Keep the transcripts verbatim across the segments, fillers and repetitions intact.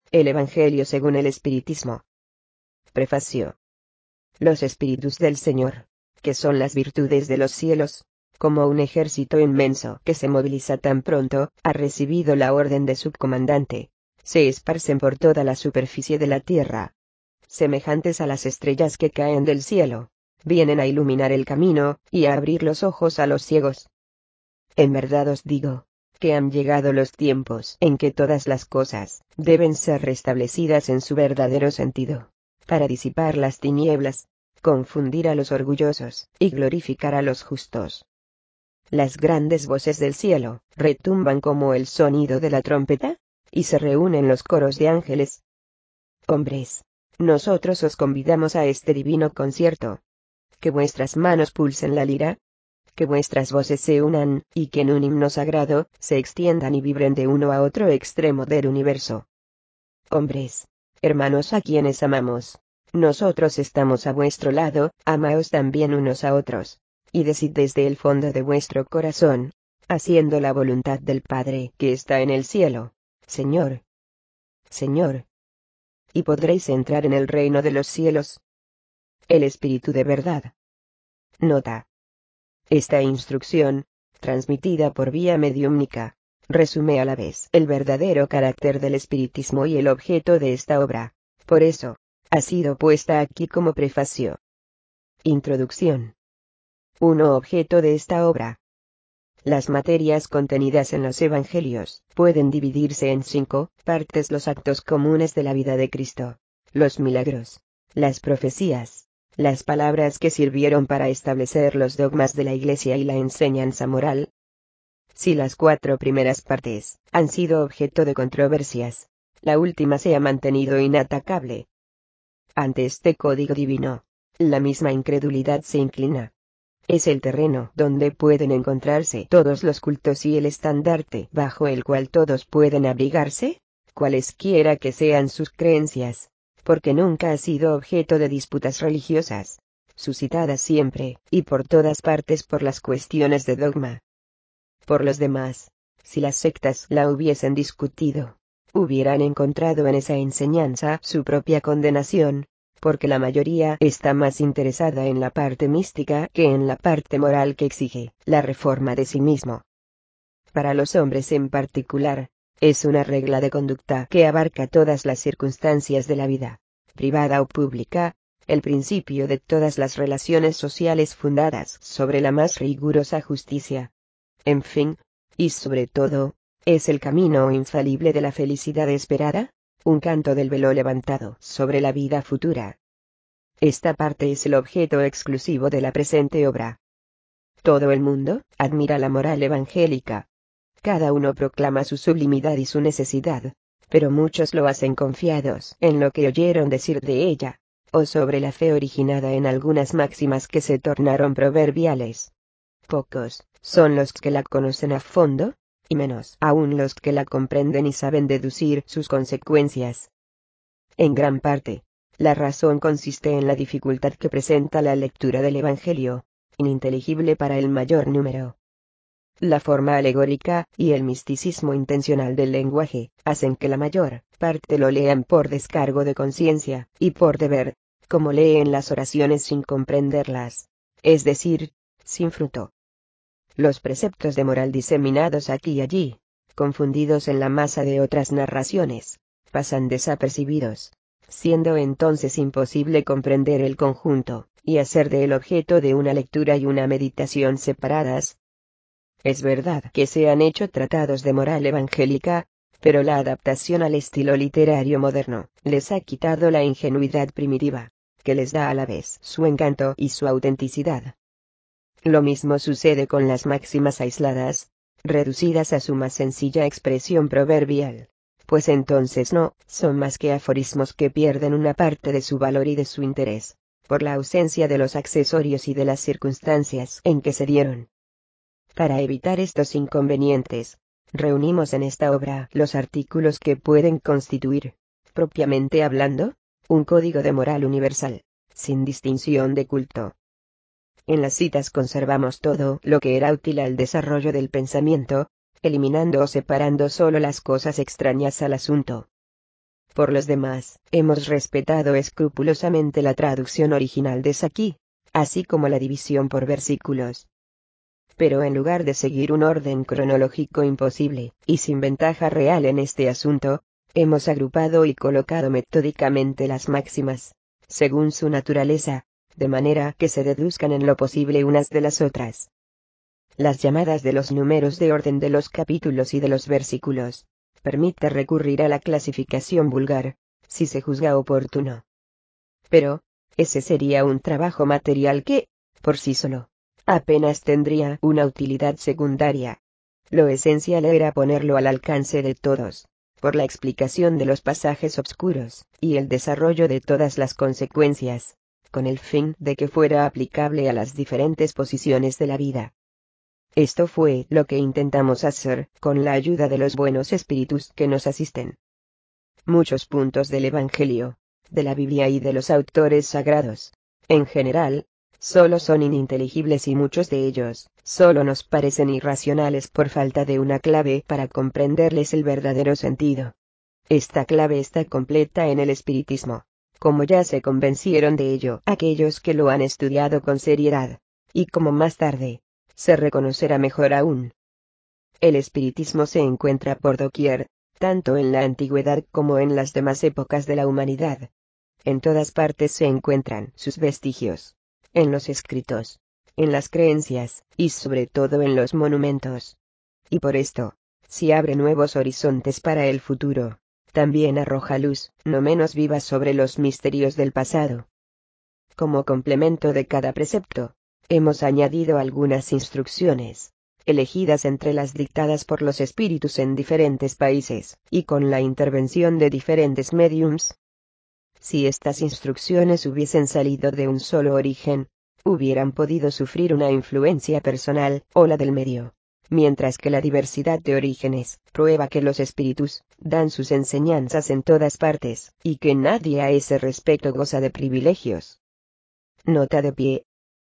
El Evangelio según el Espiritismo. Prefacio. Los espíritus del Señor, que son las virtudes de los cielos, como un ejército inmenso que se moviliza tan pronto ha recibido la orden de su comandante, se esparcen por toda la superficie de la tierra. Semejantes a las estrellas que caen del cielo, vienen a iluminar el camino, y a abrir los ojos a los ciegos. En verdad os digo, que han llegado los tiempos en que todas las cosas deben ser restablecidas en su verdadero sentido, para disipar las tinieblas, confundir a los orgullosos y glorificar a los justos. Las grandes voces del cielo retumban como el sonido de la trompeta, y se reúnen los coros de ángeles. Hombres, nosotros os convidamos a este divino concierto. Que vuestras manos pulsen la lira, que vuestras voces se unan, y que en un himno sagrado se extiendan y vibren de uno a otro extremo del universo. Hombres, hermanos a quienes amamos, nosotros estamos a vuestro lado, amaos también unos a otros, y decid desde el fondo de vuestro corazón, haciendo la voluntad del Padre que está en el cielo, Señor, Señor. Y podréis entrar en el reino de los cielos. El Espíritu de verdad. Nota. Esta instrucción, transmitida por vía mediúmnica, resume a la vez el verdadero carácter del espiritismo y el objeto de esta obra. Por eso, ha sido puesta aquí como prefacio. Introducción. uno. Objeto de esta obra. Las materias contenidas en los Evangelios pueden dividirse en cinco partes: los actos comunes de la vida de Cristo, los milagros, las profecías, las palabras que sirvieron para establecer los dogmas de la Iglesia y la enseñanza moral. Si las cuatro primeras partes han sido objeto de controversias, la última se ha mantenido inatacable. Ante este código divino, la misma incredulidad se inclina. Es el terreno donde pueden encontrarse todos los cultos y el estandarte bajo el cual todos pueden abrigarse, cualesquiera que sean sus creencias, porque nunca ha sido objeto de disputas religiosas, suscitadas siempre y por todas partes por las cuestiones de dogma. Por los demás, si las sectas la hubiesen discutido, hubieran encontrado en esa enseñanza su propia condenación, porque la mayoría está más interesada en la parte mística que en la parte moral que exige la reforma de sí mismo. Para los hombres en particular, es una regla de conducta que abarca todas las circunstancias de la vida, privada o pública, el principio de todas las relaciones sociales fundadas sobre la más rigurosa justicia. En fin, y sobre todo, es el camino infalible de la felicidad esperada, un canto del velo levantado sobre la vida futura. Esta parte es el objeto exclusivo de la presente obra. Todo el mundo admira la moral evangélica. Cada uno proclama su sublimidad y su necesidad, pero muchos lo hacen confiados en lo que oyeron decir de ella, o sobre la fe originada en algunas máximas que se tornaron proverbiales. Pocos son los que la conocen a fondo, y menos aún los que la comprenden y saben deducir sus consecuencias. En gran parte, la razón consiste en la dificultad que presenta la lectura del Evangelio, ininteligible para el mayor número. La forma alegórica y el misticismo intencional del lenguaje hacen que la mayor parte lo lean por descargo de conciencia y por deber, como leen las oraciones sin comprenderlas, es decir, sin fruto. Los preceptos de moral diseminados aquí y allí, confundidos en la masa de otras narraciones, pasan desapercibidos, siendo entonces imposible comprender el conjunto, y hacer de él objeto de una lectura y una meditación separadas. Es verdad que se han hecho tratados de moral evangélica, pero la adaptación al estilo literario moderno les ha quitado la ingenuidad primitiva, que les da a la vez su encanto y su autenticidad. Lo mismo sucede con las máximas aisladas, reducidas a su más sencilla expresión proverbial, pues entonces no son más que aforismos que pierden una parte de su valor y de su interés, por la ausencia de los accesorios y de las circunstancias en que se dieron. Para evitar estos inconvenientes, reunimos en esta obra los artículos que pueden constituir, propiamente hablando, un código de moral universal, sin distinción de culto. En las citas conservamos todo lo que era útil al desarrollo del pensamiento, eliminando o separando solo las cosas extrañas al asunto. Por los demás, hemos respetado escrupulosamente la traducción original de Saki, así como la división por versículos. Pero en lugar de seguir un orden cronológico imposible, y sin ventaja real en este asunto, hemos agrupado y colocado metódicamente las máximas, según su naturaleza, de manera que se deduzcan en lo posible unas de las otras. Las llamadas de los números de orden de los capítulos y de los versículos permite recurrir a la clasificación vulgar, si se juzga oportuno. Pero, ese sería un trabajo material que, por sí solo, apenas tendría una utilidad secundaria. Lo esencial era ponerlo al alcance de todos, por la explicación de los pasajes obscuros, y el desarrollo de todas las consecuencias, con el fin de que fuera aplicable a las diferentes posiciones de la vida. Esto fue lo que intentamos hacer, con la ayuda de los buenos espíritus que nos asisten. Muchos puntos del Evangelio, de la Biblia y de los autores sagrados, en general, solo son ininteligibles y muchos de ellos, solo nos parecen irracionales por falta de una clave para comprenderles el verdadero sentido. Esta clave está completa en el espiritismo, como ya se convencieron de ello aquellos que lo han estudiado con seriedad, y como más tarde se reconocerá mejor aún. El espiritismo se encuentra por doquier, tanto en la antigüedad como en las demás épocas de la humanidad. En todas partes se encuentran sus vestigios, en los escritos, en las creencias, y sobre todo en los monumentos. Y por esto, si abre nuevos horizontes para el futuro, también arroja luz, no menos viva sobre los misterios del pasado. Como complemento de cada precepto, hemos añadido algunas instrucciones, elegidas entre las dictadas por los espíritus en diferentes países, y con la intervención de diferentes médiums. Si estas instrucciones hubiesen salido de un solo origen, hubieran podido sufrir una influencia personal, o la del medio, mientras que la diversidad de orígenes prueba que los espíritus dan sus enseñanzas en todas partes, y que nadie a ese respecto goza de privilegios. Nota de pie.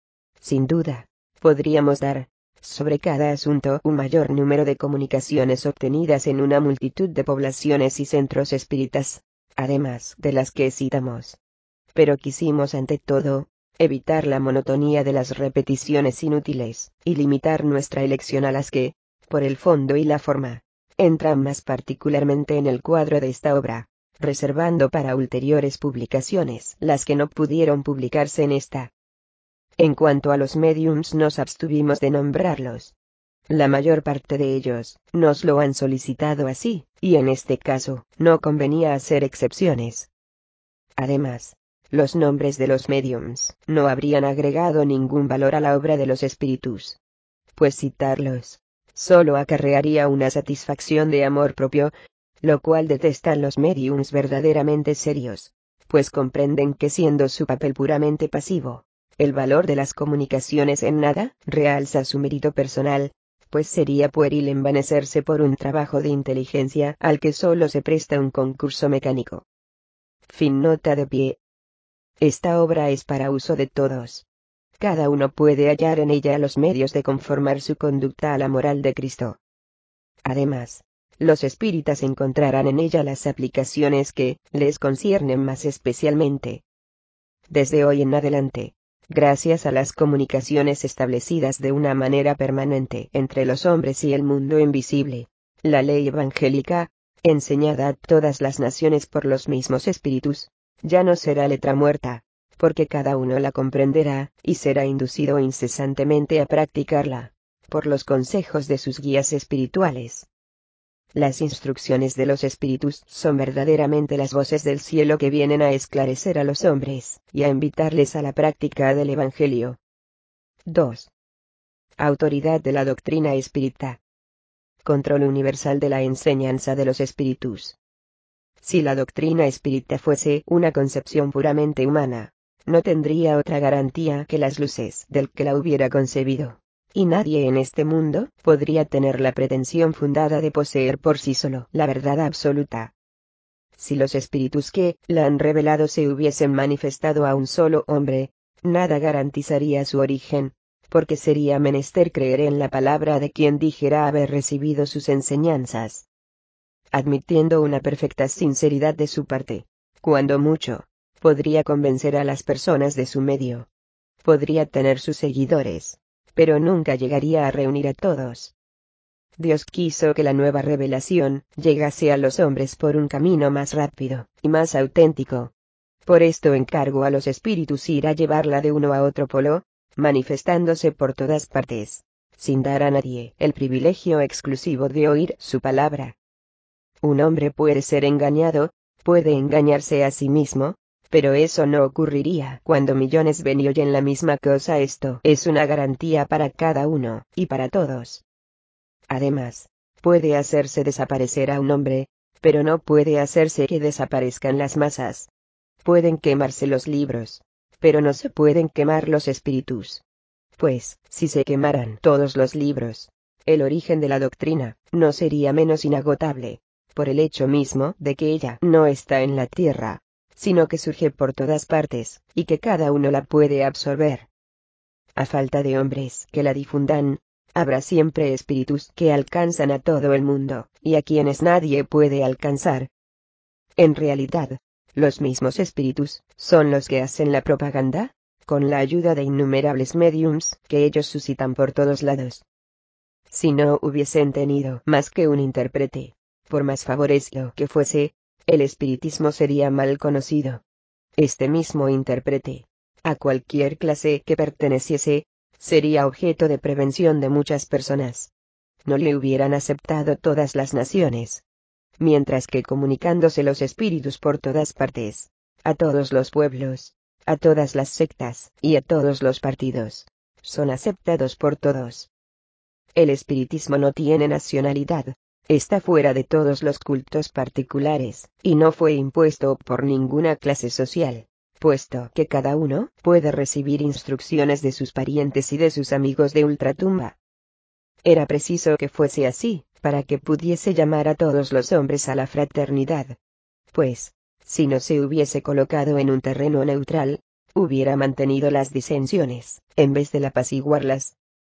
Sin duda, podríamos dar, sobre cada asunto, un mayor número de comunicaciones obtenidas en una multitud de poblaciones y centros espíritas, además de las que citamos. Pero quisimos ante todo, evitar la monotonía de las repeticiones inútiles, y limitar nuestra elección a las que, por el fondo y la forma, entran más particularmente en el cuadro de esta obra, reservando para ulteriores publicaciones las que no pudieron publicarse en esta. En cuanto a los médiums, nos abstuvimos de nombrarlos. La mayor parte de ellos nos lo han solicitado así, y en este caso, no convenía hacer excepciones. Además, los nombres de los médiums no habrían agregado ningún valor a la obra de los espíritus, pues citarlos solo acarrearía una satisfacción de amor propio, lo cual detestan los médiums verdaderamente serios, pues comprenden que siendo su papel puramente pasivo, el valor de las comunicaciones en nada realza su mérito personal, pues sería pueril envanecerse por un trabajo de inteligencia al que solo se presta un concurso mecánico. Fin nota de pie. Esta obra es para uso de todos. Cada uno puede hallar en ella los medios de conformar su conducta a la moral de Cristo. Además, los espíritas encontrarán en ella las aplicaciones que les conciernen más especialmente. Desde hoy en adelante, gracias a las comunicaciones establecidas de una manera permanente entre los hombres y el mundo invisible, la ley evangélica, enseñada a todas las naciones por los mismos espíritus, ya no será letra muerta, porque cada uno la comprenderá, y será inducido incesantemente a practicarla, por los consejos de sus guías espirituales. Las instrucciones de los espíritus son verdaderamente las voces del cielo que vienen a esclarecer a los hombres, y a invitarles a la práctica del Evangelio. dos. Autoridad de la doctrina espírita. Control universal de la enseñanza de los espíritus. Si la doctrina espírita fuese una concepción puramente humana, no tendría otra garantía que las luces del que la hubiera concebido, y nadie en este mundo podría tener la pretensión fundada de poseer por sí solo la verdad absoluta. Si los espíritus que la han revelado se hubiesen manifestado a un solo hombre, nada garantizaría su origen, porque sería menester creer en la palabra de quien dijera haber recibido sus enseñanzas. admitiendo una perfecta sinceridad de su parte. Cuando mucho, podría convencer a las personas de su medio. Podría tener sus seguidores, pero nunca llegaría a reunir a todos. Dios quiso que la nueva revelación llegase a los hombres por un camino más rápido y más auténtico. Por esto encargó a los espíritus ir a llevarla de uno a otro polo, manifestándose por todas partes, sin dar a nadie el privilegio exclusivo de oír su palabra. Un hombre puede ser engañado, puede engañarse a sí mismo, pero eso no ocurriría cuando millones ven y oyen la misma cosa. Esto es una garantía para cada uno, y para todos. Además, puede hacerse desaparecer a un hombre, pero no puede hacerse que desaparezcan las masas. Pueden quemarse los libros, pero no se pueden quemar los espíritus. Pues, si se quemaran todos los libros, el origen de la doctrina no sería menos inagotable, por el hecho mismo de que ella no está en la tierra, sino que surge por todas partes, y que cada uno la puede absorber. A falta de hombres que la difundan, habrá siempre espíritus que alcanzan a todo el mundo, y a quienes nadie puede alcanzar. En realidad, los mismos espíritus son los que hacen la propaganda, con la ayuda de innumerables mediums que ellos suscitan por todos lados. Si no hubiesen tenido más que un intérprete, por más favorecido que fuese, el espiritismo sería mal conocido. Este mismo intérprete, a cualquier clase que perteneciese, sería objeto de prevención de muchas personas. No le hubieran aceptado todas las naciones. Mientras que comunicándose los espíritus por todas partes, a todos los pueblos, a todas las sectas y a todos los partidos, son aceptados por todos. El espiritismo no tiene nacionalidad, está fuera de todos los cultos particulares, y no fue impuesto por ninguna clase social, puesto que cada uno puede recibir instrucciones de sus parientes y de sus amigos de ultratumba. Era preciso que fuese así, para que pudiese llamar a todos los hombres a la fraternidad. Pues, si no se hubiese colocado en un terreno neutral, hubiera mantenido las disensiones, en vez de apaciguarlas.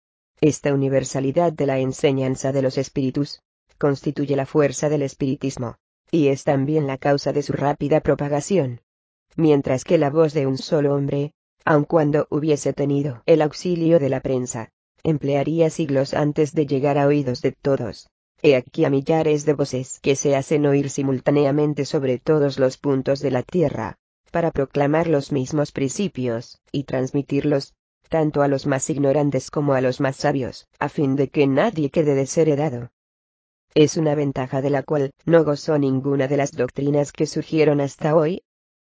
Esta universalidad de la enseñanza de los espíritus, constituye la fuerza del espiritismo, y es también la causa de su rápida propagación. Mientras que la voz de un solo hombre, aun cuando hubiese tenido el auxilio de la prensa, emplearía siglos antes de llegar a oídos de todos. He aquí a millares de voces que se hacen oír simultáneamente sobre todos los puntos de la tierra, para proclamar los mismos principios, y transmitirlos, tanto a los más ignorantes como a los más sabios, a fin de que nadie quede desheredado. Es una ventaja de la cual no gozó ninguna de las doctrinas que surgieron hasta hoy.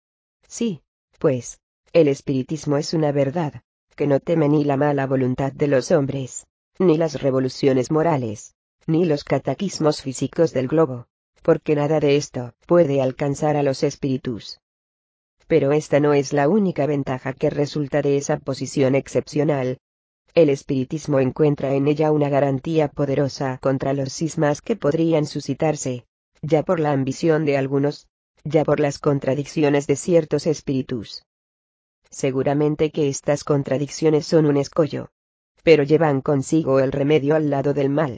Sí, pues, el espiritismo es una verdad, que no teme ni la mala voluntad de los hombres, ni las revoluciones morales, ni los cataclismos físicos del globo, porque nada de esto puede alcanzar a los espíritus. Pero esta no es la única ventaja que resulta de esa posición excepcional. El espiritismo encuentra en ella una garantía poderosa contra los cismas que podrían suscitarse, ya por la ambición de algunos, ya por las contradicciones de ciertos espíritus. Seguramente que estas contradicciones son un escollo, pero llevan consigo el remedio al lado del mal.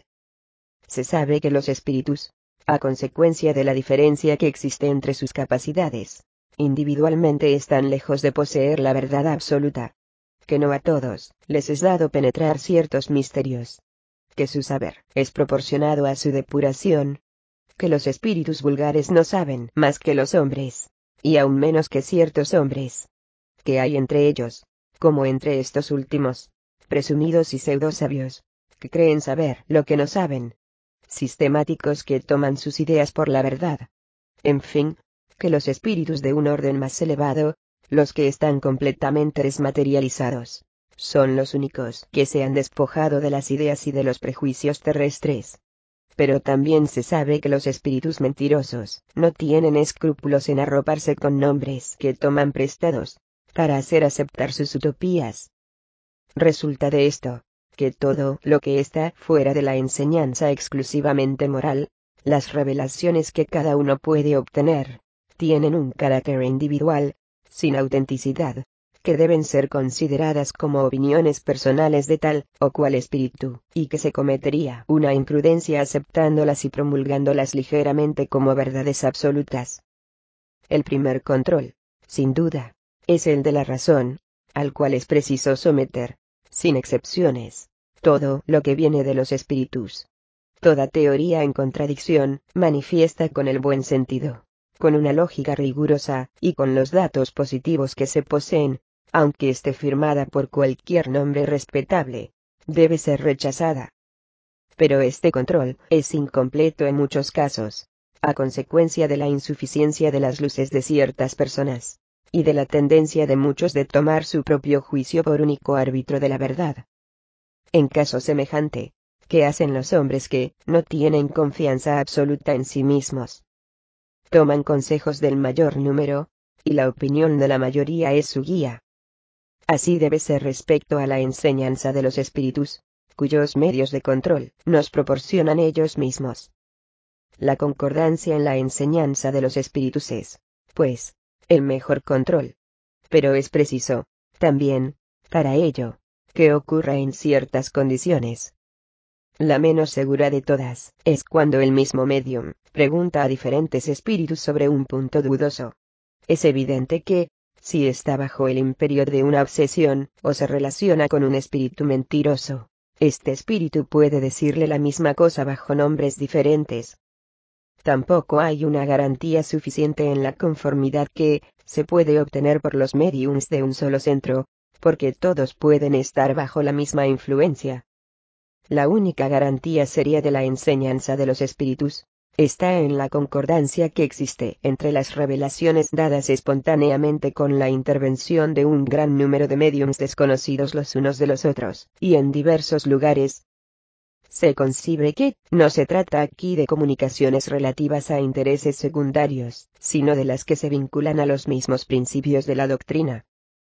Se sabe que los espíritus, a consecuencia de la diferencia que existe entre sus capacidades, individualmente están lejos de poseer la verdad absoluta, que no a todos les es dado penetrar ciertos misterios, que su saber es proporcionado a su depuración, que los espíritus vulgares no saben más que los hombres, y aún menos que ciertos hombres, que hay entre ellos, como entre estos últimos, presumidos y pseudosabios, que creen saber lo que no saben, sistemáticos que toman sus ideas por la verdad. En fin, que los espíritus de un orden más elevado, los que están completamente desmaterializados, son los únicos que se han despojado de las ideas y de los prejuicios terrestres. Pero también se sabe que los espíritus mentirosos no tienen escrúpulos en arroparse con nombres que toman prestados, para hacer aceptar sus utopías. Resulta de esto, que todo lo que está fuera de la enseñanza exclusivamente moral, las revelaciones que cada uno puede obtener, tienen un carácter individual, sin autenticidad, que deben ser consideradas como opiniones personales de tal o cual espíritu, y que se cometería una imprudencia aceptándolas y promulgándolas ligeramente como verdades absolutas. El primer control, sin duda, es el de la razón, al cual es preciso someter, sin excepciones, todo lo que viene de los espíritus. Toda teoría en contradicción, manifiesta con el buen sentido, con una lógica rigurosa, y con los datos positivos que se poseen, aunque esté firmada por cualquier nombre respetable, debe ser rechazada. Pero este control es incompleto en muchos casos, a consecuencia de la insuficiencia de las luces de ciertas personas, y de la tendencia de muchos de tomar su propio juicio por único árbitro de la verdad. En caso semejante, ¿qué hacen los hombres que no tienen confianza absoluta en sí mismos? Toman consejos del mayor número, y la opinión de la mayoría es su guía. Así debe ser respecto a la enseñanza de los espíritus, cuyos medios de control nos proporcionan ellos mismos. La concordancia en la enseñanza de los espíritus es, pues, el mejor control. Pero es preciso, también, para ello, que ocurra en ciertas condiciones. La menos segura de todas es cuando el mismo medium pregunta a diferentes espíritus sobre un punto dudoso. Es evidente que, si está bajo el imperio de una obsesión, o se relaciona con un espíritu mentiroso, este espíritu puede decirle la misma cosa bajo nombres diferentes. Tampoco hay una garantía suficiente en la conformidad que se puede obtener por los mediums de un solo centro, porque todos pueden estar bajo la misma influencia. La única garantía seria de la enseñanza de los espíritus está en la concordancia que existe entre las revelaciones dadas espontáneamente con la intervención de un gran número de mediums desconocidos los unos de los otros, y en diversos lugares. Se concibe que no se trata aquí de comunicaciones relativas a intereses secundarios, sino de las que se vinculan a los mismos principios de la doctrina.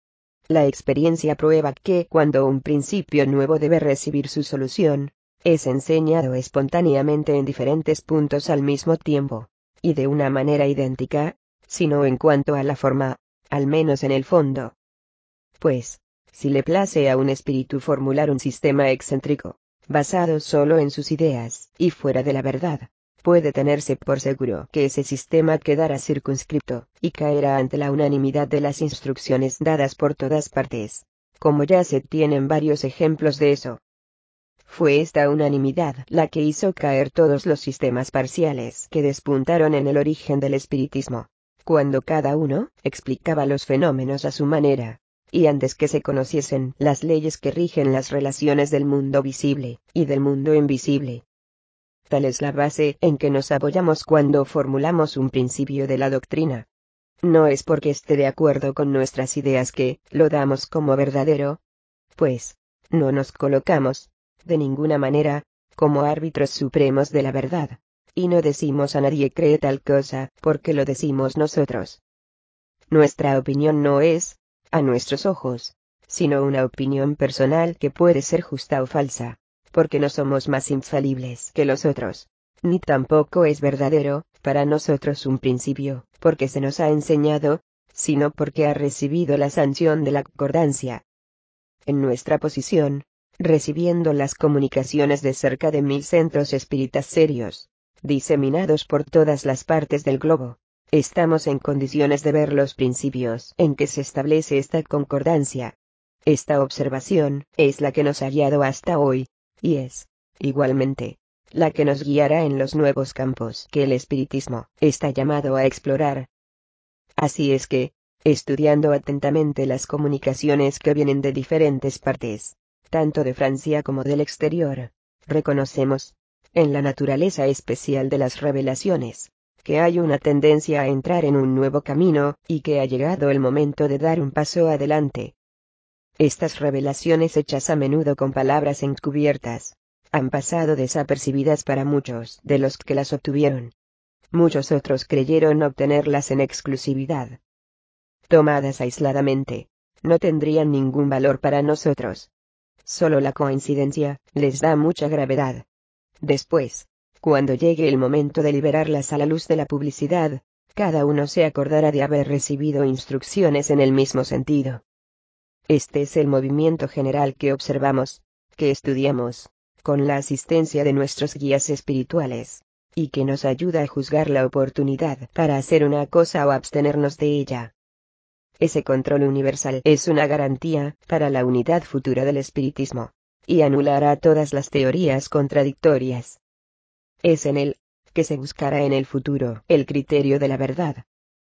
La experiencia prueba que cuando un principio nuevo debe recibir su solución, es enseñado espontáneamente en diferentes puntos al mismo tiempo, y de una manera idéntica, sino en cuanto a la forma, al menos en el fondo. Pues, si le place a un espíritu formular un sistema excéntrico, basado solo en sus ideas, y fuera de la verdad, puede tenerse por seguro que ese sistema quedará circunscripto, y caerá ante la unanimidad de las instrucciones dadas por todas partes, como ya se tienen varios ejemplos de eso. Fue esta unanimidad la que hizo caer todos los sistemas parciales que despuntaron en el origen del espiritismo, cuando cada uno explicaba los fenómenos a su manera, y antes que se conociesen las leyes que rigen las relaciones del mundo visible y del mundo invisible. Tal es la base en que nos apoyamos cuando formulamos un principio de la doctrina. No es porque esté de acuerdo con nuestras ideas que lo damos como verdadero, pues, no nos colocamos, de ninguna manera, como árbitros supremos de la verdad, y no decimos a nadie cree tal cosa porque lo decimos nosotros. Nuestra opinión no es, a nuestros ojos, sino una opinión personal que puede ser justa o falsa, porque no somos más infalibles que los otros, ni tampoco es verdadero, para nosotros un principio, porque se nos ha enseñado, sino porque ha recibido la sanción de la concordancia. En nuestra posición, recibiendo las comunicaciones de cerca de mil centros espíritas serios, diseminados por todas las partes del globo, estamos en condiciones de ver los principios en que se establece esta concordancia. Esta observación es la que nos ha guiado hasta hoy, y es, igualmente, la que nos guiará en los nuevos campos que el espiritismo está llamado a explorar. Así es que, estudiando atentamente las comunicaciones que vienen de diferentes partes, tanto de Francia como del exterior, reconocemos, en la naturaleza especial de las revelaciones, que hay una tendencia a entrar en un nuevo camino, y que ha llegado el momento de dar un paso adelante. Estas revelaciones hechas a menudo con palabras encubiertas, han pasado desapercibidas para muchos de los que las obtuvieron. Muchos otros creyeron obtenerlas en exclusividad. Tomadas aisladamente, no tendrían ningún valor para nosotros. Solo la coincidencia les da mucha gravedad. Después, cuando llegue el momento de liberarlas a la luz de la publicidad, cada uno se acordará de haber recibido instrucciones en el mismo sentido. Este es el movimiento general que observamos, que estudiamos, con la asistencia de nuestros guías espirituales, y que nos ayuda a juzgar la oportunidad para hacer una cosa o abstenernos de ella. Ese control universal es una garantía para la unidad futura del espiritismo, y anulará todas las teorías contradictorias. Es en él que se buscará en el futuro el criterio de la verdad.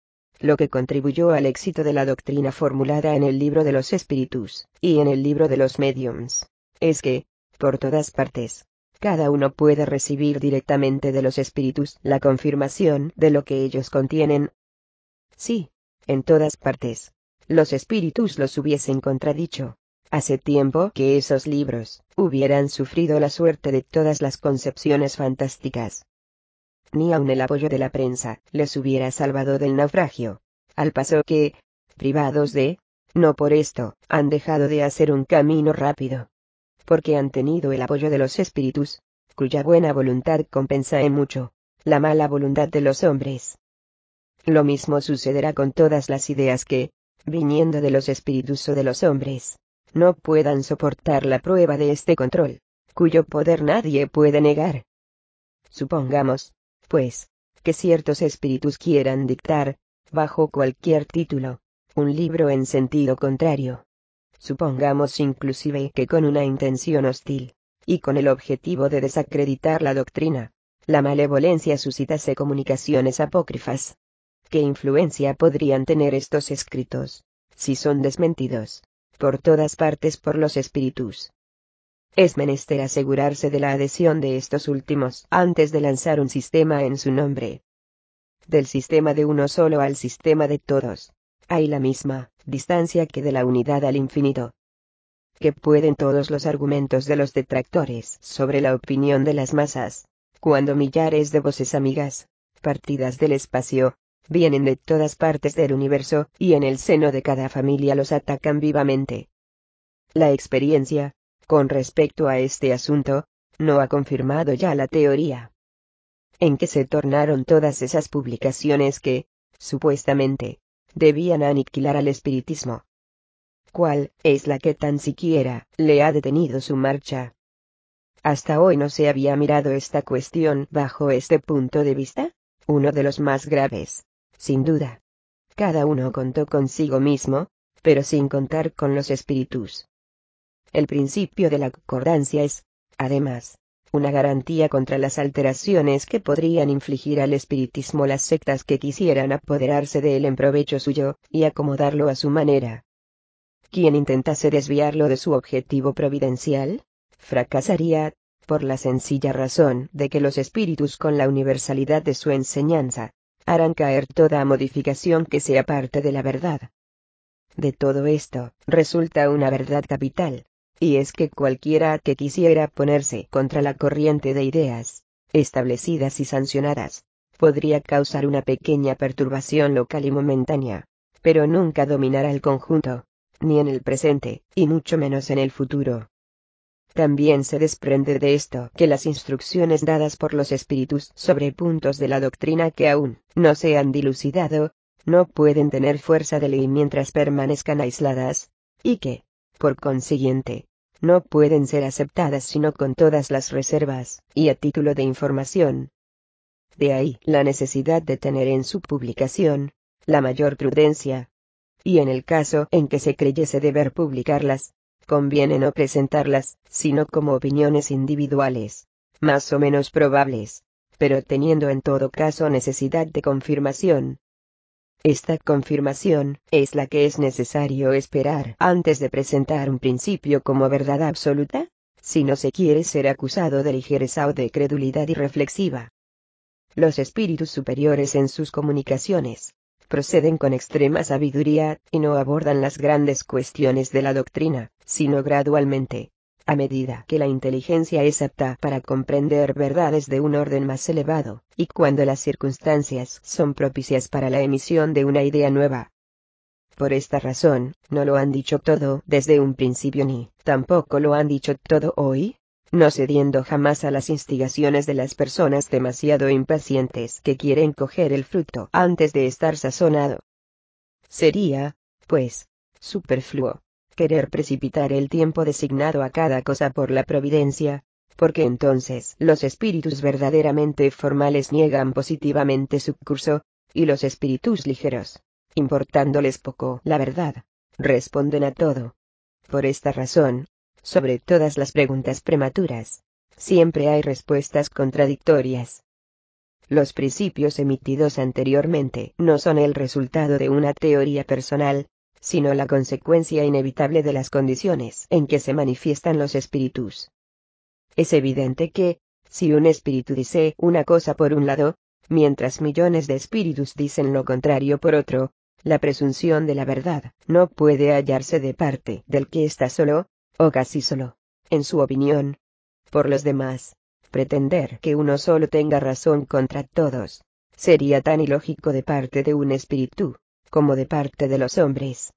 Lo que contribuyó al éxito de la doctrina formulada en el libro de los espíritus, y en el libro de los mediums, es que, por todas partes, cada uno puede recibir directamente de los espíritus la confirmación de lo que ellos contienen. Sí, en todas partes, los espíritus los hubiesen contradicho. Hace tiempo que esos libros hubieran sufrido la suerte de todas las concepciones fantásticas. Ni aun el apoyo de la prensa les hubiera salvado del naufragio, al paso que, privados de, no por esto, han dejado de hacer un camino rápido. Porque han tenido el apoyo de los espíritus, cuya buena voluntad compensa en mucho la mala voluntad de los hombres. Lo mismo sucederá con todas las ideas que, viniendo de los espíritus o de los hombres, no puedan soportar la prueba de este control, cuyo poder nadie puede negar. Supongamos, pues, que ciertos espíritus quieran dictar, bajo cualquier título, un libro en sentido contrario. Supongamos inclusive que con una intención hostil, y con el objetivo de desacreditar la doctrina, la malevolencia suscitase comunicaciones apócrifas. ¿Qué influencia podrían tener estos escritos, si son desmentidos, por todas partes por los espíritus? Es menester asegurarse de la adhesión de estos últimos antes de lanzar un sistema en su nombre. Del sistema de uno solo al sistema de todos, hay la misma distancia que de la unidad al infinito. ¿Qué pueden todos los argumentos de los detractores sobre la opinión de las masas, cuando millares de voces amigas, partidas del espacio, vienen de todas partes del universo, y en el seno de cada familia los atacan vivamente? La experiencia, con respecto a este asunto, no ha confirmado ya la teoría. ¿En qué se tornaron todas esas publicaciones que, supuestamente, debían aniquilar al espiritismo? ¿Cuál es la que tan siquiera le ha detenido su marcha? Hasta hoy no se había mirado esta cuestión bajo este punto de vista, uno de los más graves, sin duda. Cada uno contó consigo mismo, pero sin contar con los espíritus. El principio de la concordancia es, además, una garantía contra las alteraciones que podrían infligir al espiritismo las sectas que quisieran apoderarse de él en provecho suyo, y acomodarlo a su manera. Quien intentase desviarlo de su objetivo providencial, fracasaría, por la sencilla razón de que los espíritus, con la universalidad de su enseñanza, harán caer toda modificación que sea parte de la verdad. De todo esto, resulta una verdad capital, y es que cualquiera que quisiera ponerse contra la corriente de ideas, establecidas y sancionadas, podría causar una pequeña perturbación local y momentánea, pero nunca dominará el conjunto, ni en el presente, y mucho menos en el futuro. También se desprende de esto que las instrucciones dadas por los espíritus sobre puntos de la doctrina que aún no se han dilucidado, no pueden tener fuerza de ley mientras permanezcan aisladas, y que, por consiguiente, no pueden ser aceptadas sino con todas las reservas, y a título de información. De ahí la necesidad de tener en su publicación la mayor prudencia. Y en el caso en que se creyese deber publicarlas, conviene no presentarlas, sino como opiniones individuales, más o menos probables, pero teniendo en todo caso necesidad de confirmación. Esta confirmación es la que es necesario esperar antes de presentar un principio como verdad absoluta, si no se quiere ser acusado de ligereza o de credulidad irreflexiva. Los espíritus superiores en sus comunicaciones proceden con extrema sabiduría, y no abordan las grandes cuestiones de la doctrina, sino gradualmente, a medida que la inteligencia es apta para comprender verdades de un orden más elevado, y cuando las circunstancias son propicias para la emisión de una idea nueva. Por esta razón, no lo han dicho todo desde un principio ni tampoco lo han dicho todo hoy, no cediendo jamás a las instigaciones de las personas demasiado impacientes que quieren coger el fruto antes de estar sazonado. Sería, pues, superfluo querer precipitar el tiempo designado a cada cosa por la providencia, porque entonces los espíritus verdaderamente formales niegan positivamente su curso, y los espíritus ligeros, importándoles poco la verdad, responden a todo. Por esta razón, sobre todas las preguntas prematuras, siempre hay respuestas contradictorias. Los principios emitidos anteriormente no son el resultado de una teoría personal, sino la consecuencia inevitable de las condiciones en que se manifiestan los espíritus. Es evidente que, si un espíritu dice una cosa por un lado, mientras millones de espíritus dicen lo contrario por otro, la presunción de la verdad no puede hallarse de parte del que está solo, o casi solo, en su opinión. Por los demás, pretender que uno solo tenga razón contra todos, sería tan ilógico de parte de un espíritu, como de parte de los hombres.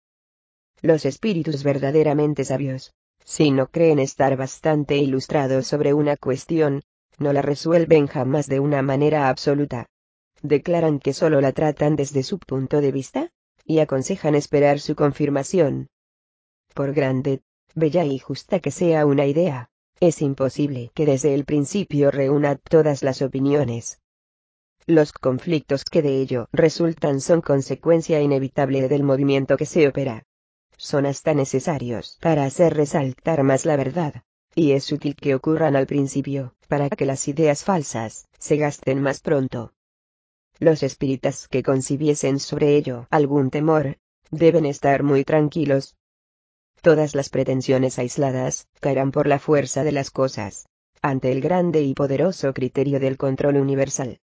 Los espíritus verdaderamente sabios, si no creen estar bastante ilustrados sobre una cuestión, no la resuelven jamás de una manera absoluta. Declaran que solo la tratan desde su punto de vista, y aconsejan esperar su confirmación. Por grande, bella y justa que sea una idea, es imposible que desde el principio reúna todas las opiniones. Los conflictos que de ello resultan son consecuencia inevitable del movimiento que se opera. Son hasta necesarios para hacer resaltar más la verdad, y es útil que ocurran al principio, para que las ideas falsas se gasten más pronto. Los espíritas que concibiesen sobre ello algún temor, deben estar muy tranquilos. Todas las pretensiones aisladas caerán por la fuerza de las cosas, ante el grande y poderoso criterio del control universal.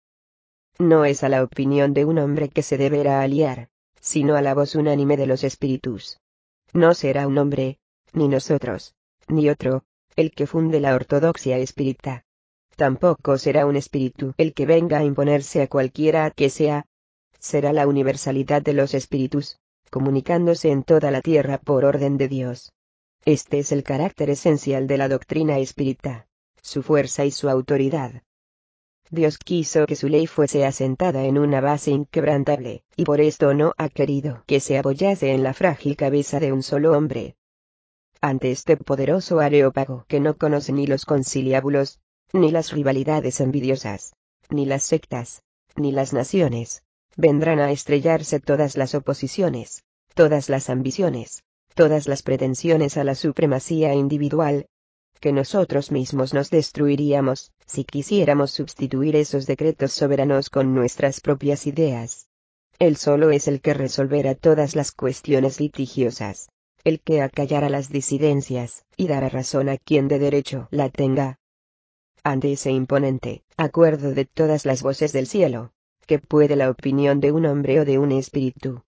No es a la opinión de un hombre que se deberá aliar, sino a la voz unánime de los espíritus. No será un hombre, ni nosotros, ni otro, el que funde la ortodoxia espírita. Tampoco será un espíritu el que venga a imponerse a cualquiera que sea. Será la universalidad de los espíritus, comunicándose en toda la tierra por orden de Dios. Este es el carácter esencial de la doctrina espírita, su fuerza y su autoridad. Dios quiso que su ley fuese asentada en una base inquebrantable, y por esto no ha querido que se apoyase en la frágil cabeza de un solo hombre. Ante este poderoso areópago que no conoce ni los conciliábulos, ni las rivalidades envidiosas, ni las sectas, ni las naciones, vendrán a estrellarse todas las oposiciones, todas las ambiciones, todas las pretensiones a la supremacía individual, que nosotros mismos nos destruiríamos, si quisiéramos sustituir esos decretos soberanos con nuestras propias ideas. Él solo es el que resolverá todas las cuestiones litigiosas, el que acallará las disidencias, y dará razón a quien de derecho la tenga. Ante ese imponente acuerdo de todas las voces del cielo, ¿qué puede la opinión de un hombre o de un espíritu?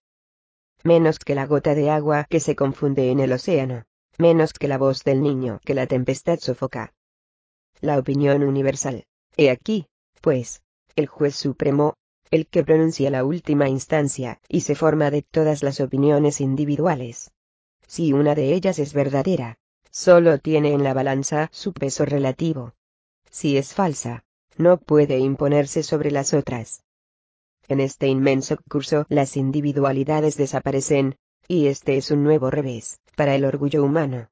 Menos que la gota de agua que se confunde en el océano, menos que la voz del niño que la tempestad sofoca. La opinión universal. He aquí, pues, el juez supremo, el que pronuncia la última instancia, y se forma de todas las opiniones individuales. Si una de ellas es verdadera, solo tiene en la balanza su peso relativo. Si es falsa, no puede imponerse sobre las otras. En este inmenso curso las individualidades desaparecen, y este es un nuevo revés para el orgullo humano.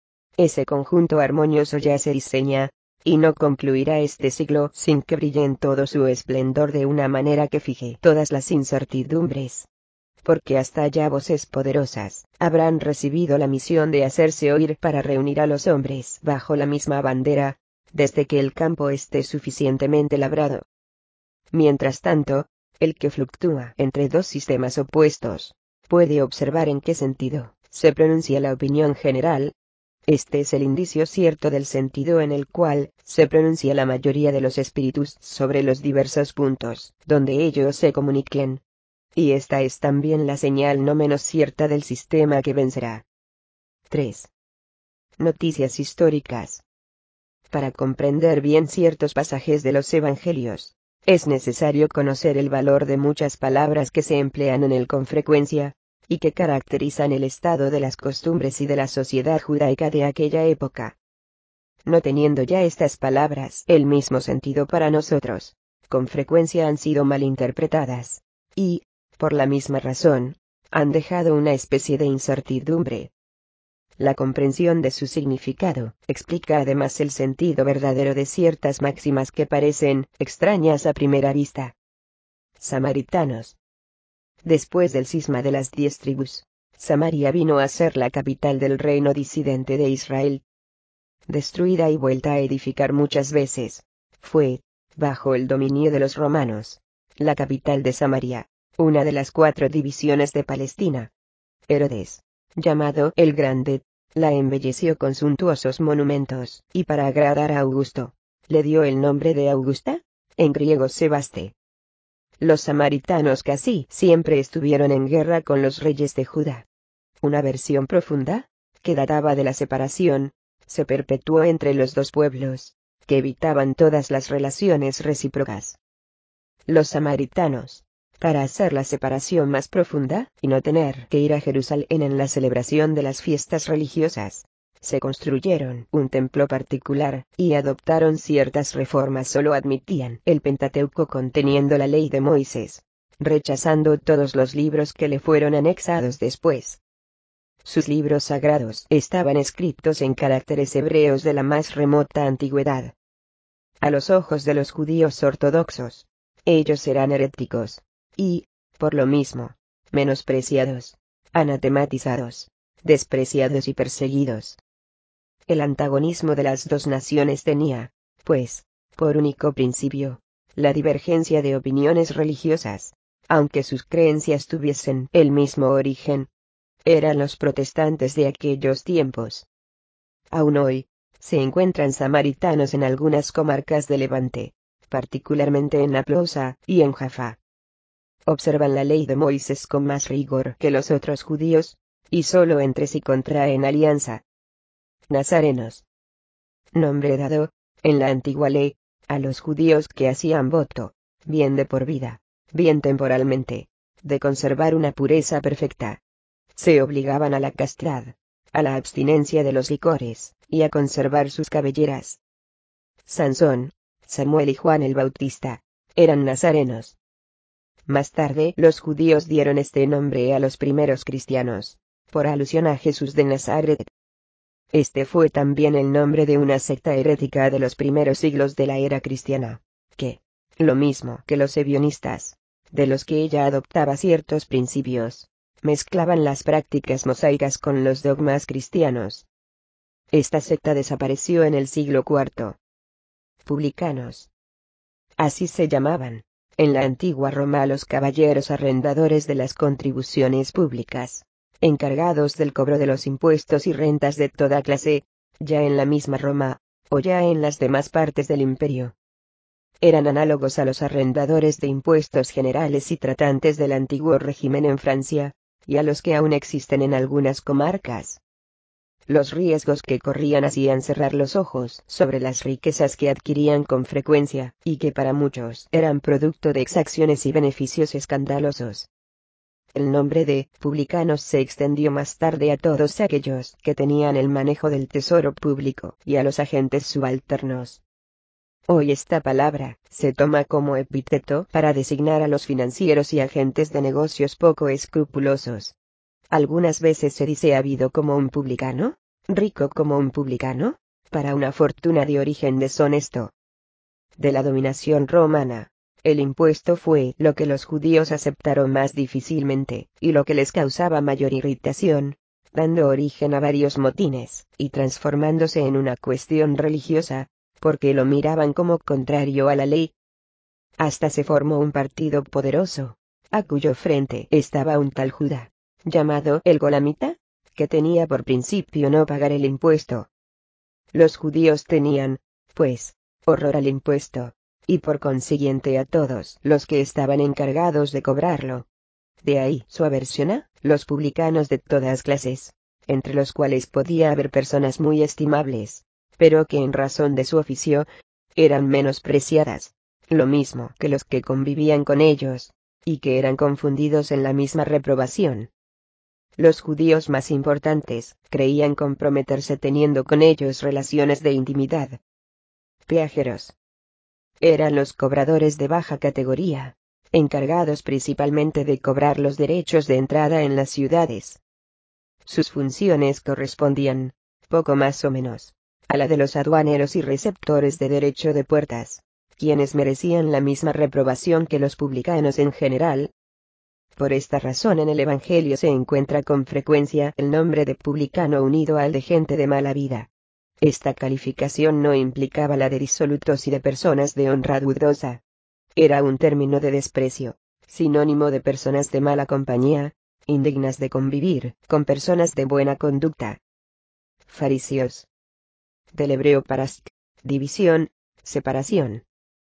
Ese conjunto armonioso ya se diseña, y no concluirá este siglo sin que brille en todo su esplendor de una manera que fije todas las incertidumbres. Porque hasta allá voces poderosas habrán recibido la misión de hacerse oír para reunir a los hombres bajo la misma bandera, desde que el campo esté suficientemente labrado. Mientras tanto, el que fluctúa entre dos sistemas opuestos, puede observar en qué sentido se pronuncia la opinión general. Este es el indicio cierto del sentido en el cual se pronuncia la mayoría de los espíritus sobre los diversos puntos donde ellos se comuniquen. Y esta es también la señal no menos cierta del sistema que vencerá. tres. Noticias históricas. Para comprender bien ciertos pasajes de los Evangelios, es necesario conocer el valor de muchas palabras que se emplean en él con frecuencia, y que caracterizan el estado de las costumbres y de la sociedad judaica de aquella época. No teniendo ya estas palabras el mismo sentido para nosotros, con frecuencia han sido malinterpretadas, y, por la misma razón, han dejado una especie de incertidumbre. La comprensión de su significado explica además el sentido verdadero de ciertas máximas que parecen extrañas a primera vista. Samaritanos. Después del cisma de las diez tribus, Samaria vino a ser la capital del reino disidente de Israel. Destruida y vuelta a edificar muchas veces, fue, bajo el dominio de los romanos, la capital de Samaria, una de las cuatro divisiones de Palestina. Herodes, llamado el Grande, la embelleció con suntuosos monumentos, y para agradar a Augusto, le dio el nombre de Augusta, en griego Sebaste. Los samaritanos casi siempre estuvieron en guerra con los reyes de Judá. Una versión profunda, que databa de la separación, se perpetuó entre los dos pueblos, que evitaban todas las relaciones recíprocas. Los samaritanos, para hacer la separación más profunda, y no tener que ir a Jerusalén en la celebración de las fiestas religiosas, se construyeron un templo particular, y adoptaron ciertas reformas. Solo admitían el Pentateuco conteniendo la ley de Moisés, rechazando todos los libros que le fueron anexados después. Sus libros sagrados estaban escritos en caracteres hebreos de la más remota antigüedad. A los ojos de los judíos ortodoxos, ellos eran heréticos, y, por lo mismo, menospreciados, anatematizados, despreciados y perseguidos. El antagonismo de las dos naciones tenía, pues, por único principio, la divergencia de opiniones religiosas, aunque sus creencias tuviesen el mismo origen. Eran los protestantes de aquellos tiempos. Aún hoy, se encuentran samaritanos en algunas comarcas de Levante, particularmente en Naplosa y en Jaffa. Observan la ley de Moisés con más rigor que los otros judíos, y solo entre sí contraen alianza. Nazarenos. Nombre dado, en la antigua ley, a los judíos que hacían voto, bien de por vida, bien temporalmente, de conservar una pureza perfecta. Se obligaban a la castidad, a la abstinencia de los licores, y a conservar sus cabelleras. Sansón, Samuel y Juan el Bautista, eran nazarenos. Más tarde los judíos dieron este nombre a los primeros cristianos, por alusión a Jesús de Nazaret. Este fue también el nombre de una secta herética de los primeros siglos de la era cristiana, que, lo mismo que los ebionistas, de los que ella adoptaba ciertos principios, mezclaban las prácticas mosaicas con los dogmas cristianos. Esta secta desapareció en el siglo cuarto. Publicanos. Así se llamaban, en la antigua Roma, los caballeros arrendadores de las contribuciones públicas, encargados del cobro de los impuestos y rentas de toda clase, ya en la misma Roma, o ya en las demás partes del imperio. Eran análogos a los arrendadores de impuestos generales y tratantes del antiguo régimen en Francia, y a los que aún existen en algunas comarcas. Los riesgos que corrían hacían cerrar los ojos sobre las riquezas que adquirían con frecuencia, y que para muchos eran producto de exacciones y beneficios escandalosos. El nombre de publicanos se extendió más tarde a todos aquellos que tenían el manejo del tesoro público y a los agentes subalternos. Hoy esta palabra se toma como epíteto para designar a los financieros y agentes de negocios poco escrupulosos. Algunas veces se dice habido como un publicano, rico como un publicano, para una fortuna de origen deshonesto. De la dominación romana, el impuesto fue lo que los judíos aceptaron más difícilmente, y lo que les causaba mayor irritación, dando origen a varios motines, y transformándose en una cuestión religiosa, porque lo miraban como contrario a la ley. Hasta se formó un partido poderoso, a cuyo frente estaba un tal Judá, llamado el Golamita, que tenía por principio no pagar el impuesto. Los judíos tenían, pues, horror al impuesto, y por consiguiente a todos los que estaban encargados de cobrarlo. De ahí su aversión a los publicanos de todas clases, entre los cuales podía haber personas muy estimables, pero que en razón de su oficio, eran menospreciadas, lo mismo que los que convivían con ellos, y que eran confundidos en la misma reprobación. Los judíos más importantes creían comprometerse teniendo con ellos relaciones de intimidad. Peajeros. Eran los cobradores de baja categoría, encargados principalmente de cobrar los derechos de entrada en las ciudades. Sus funciones correspondían, poco más o menos, a la de los aduaneros y receptores de derecho de puertas, quienes merecían la misma reprobación que los publicanos en general. Por esta razón en el Evangelio se encuentra con frecuencia el nombre de publicano unido al de gente de mala vida. Esta calificación no implicaba la de disolutos y de personas de honra dudosa. Era un término de desprecio, sinónimo de personas de mala compañía, indignas de convivir con personas de buena conducta. Fariseos. Del hebreo parask, división, separación.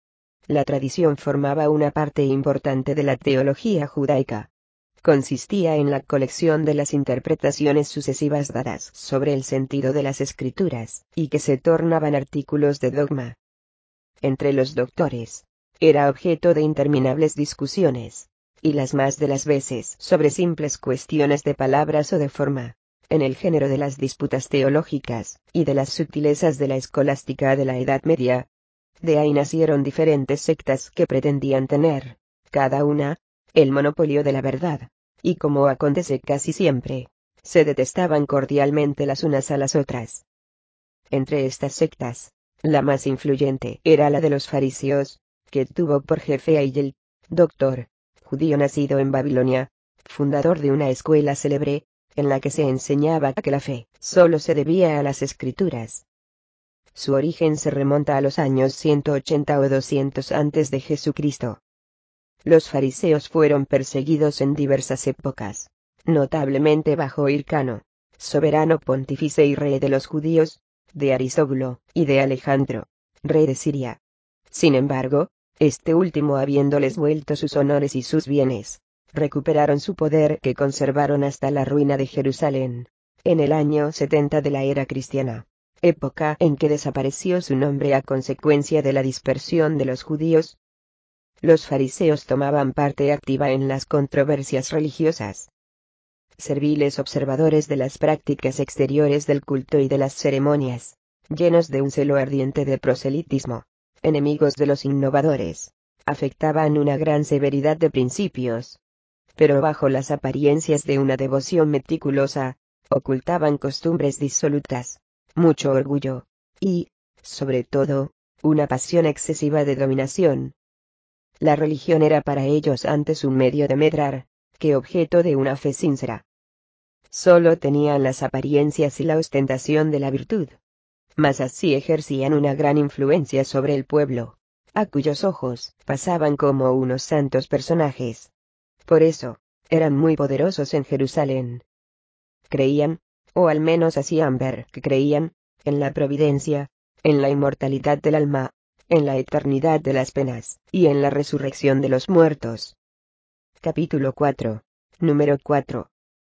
La tradición formaba una parte importante de la teología judaica. Consistía en la colección de las interpretaciones sucesivas dadas sobre el sentido de las escrituras, y que se tornaban artículos de dogma. Entre los doctores, era objeto de interminables discusiones, y las más de las veces sobre simples cuestiones de palabras o de forma, en el género de las disputas teológicas, y de las sutilezas de la escolástica de la Edad Media. De ahí nacieron diferentes sectas que pretendían tener, cada una, el monopolio de la verdad, y como acontece casi siempre, se detestaban cordialmente las unas a las otras. Entre estas sectas, la más influyente era la de los fariseos, que tuvo por jefe a Hillel, doctor, judío nacido en Babilonia, fundador de una escuela célebre, en la que se enseñaba que la fe solo se debía a las escrituras. Su origen se remonta a los años ciento ochenta o doscientos antes de Jesucristo. Los fariseos fueron perseguidos en diversas épocas, notablemente bajo Hircano, soberano pontífice y rey de los judíos, de Aristóbulo, y de Alejandro, rey de Siria. Sin embargo, este último habiéndoles vuelto sus honores y sus bienes, recuperaron su poder que conservaron hasta la ruina de Jerusalén, en el año setenta de la era cristiana, época en que desapareció su nombre a consecuencia de la dispersión de los judíos. Los fariseos tomaban parte activa en las controversias religiosas. Serviles observadores de las prácticas exteriores del culto y de las ceremonias, llenos de un celo ardiente de proselitismo, enemigos de los innovadores, afectaban una gran severidad de principios. Pero bajo las apariencias de una devoción meticulosa, ocultaban costumbres disolutas, mucho orgullo, y, sobre todo, una pasión excesiva de dominación. La religión era para ellos antes un medio de medrar, que objeto de una fe sincera. Solo tenían las apariencias y la ostentación de la virtud. Mas así ejercían una gran influencia sobre el pueblo, a cuyos ojos pasaban como unos santos personajes. Por eso, eran muy poderosos en Jerusalén. Creían, o al menos hacían ver que creían, en la providencia, en la inmortalidad del alma, en la eternidad de las penas, y en la resurrección de los muertos. Capítulo cuatro. Número cuatro.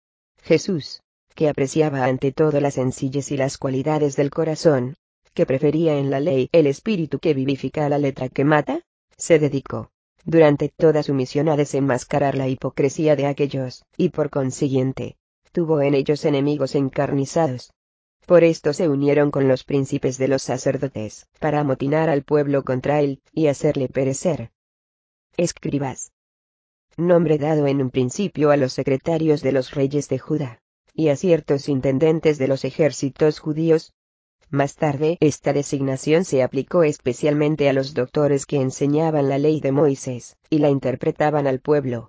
Jesús, que apreciaba ante todo la sencillez y las cualidades del corazón, que prefería en la ley el espíritu que vivifica a la letra que mata, se dedicó, durante toda su misión, a desenmascarar la hipocresía de aquellos, y por consiguiente, tuvo en ellos enemigos encarnizados. Por esto se unieron con los príncipes de los sacerdotes, para amotinar al pueblo contra él, y hacerle perecer. Escribas. Nombre dado en un principio a los secretarios de los reyes de Judá, y a ciertos intendentes de los ejércitos judíos. Más tarde esta designación se aplicó especialmente a los doctores que enseñaban la ley de Moisés, y la interpretaban al pueblo.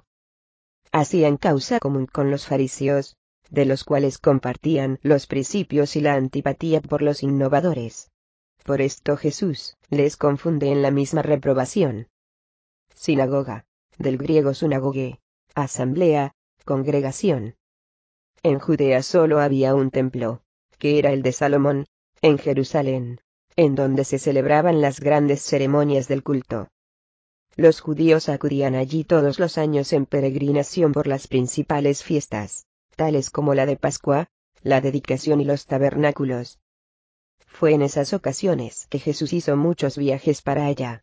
Hacían causa común con los fariseos, de los cuales compartían los principios y la antipatía por los innovadores. Por esto Jesús les confunde en la misma reprobación. Sinagoga, del griego sunagoge, asamblea, congregación. En Judea solo había un templo, que era el de Salomón, en Jerusalén, en donde se celebraban las grandes ceremonias del culto. Los judíos acudían allí todos los años en peregrinación por las principales fiestas, tales como la de Pascua, la dedicación y los tabernáculos. Fue en esas ocasiones que Jesús hizo muchos viajes para allá.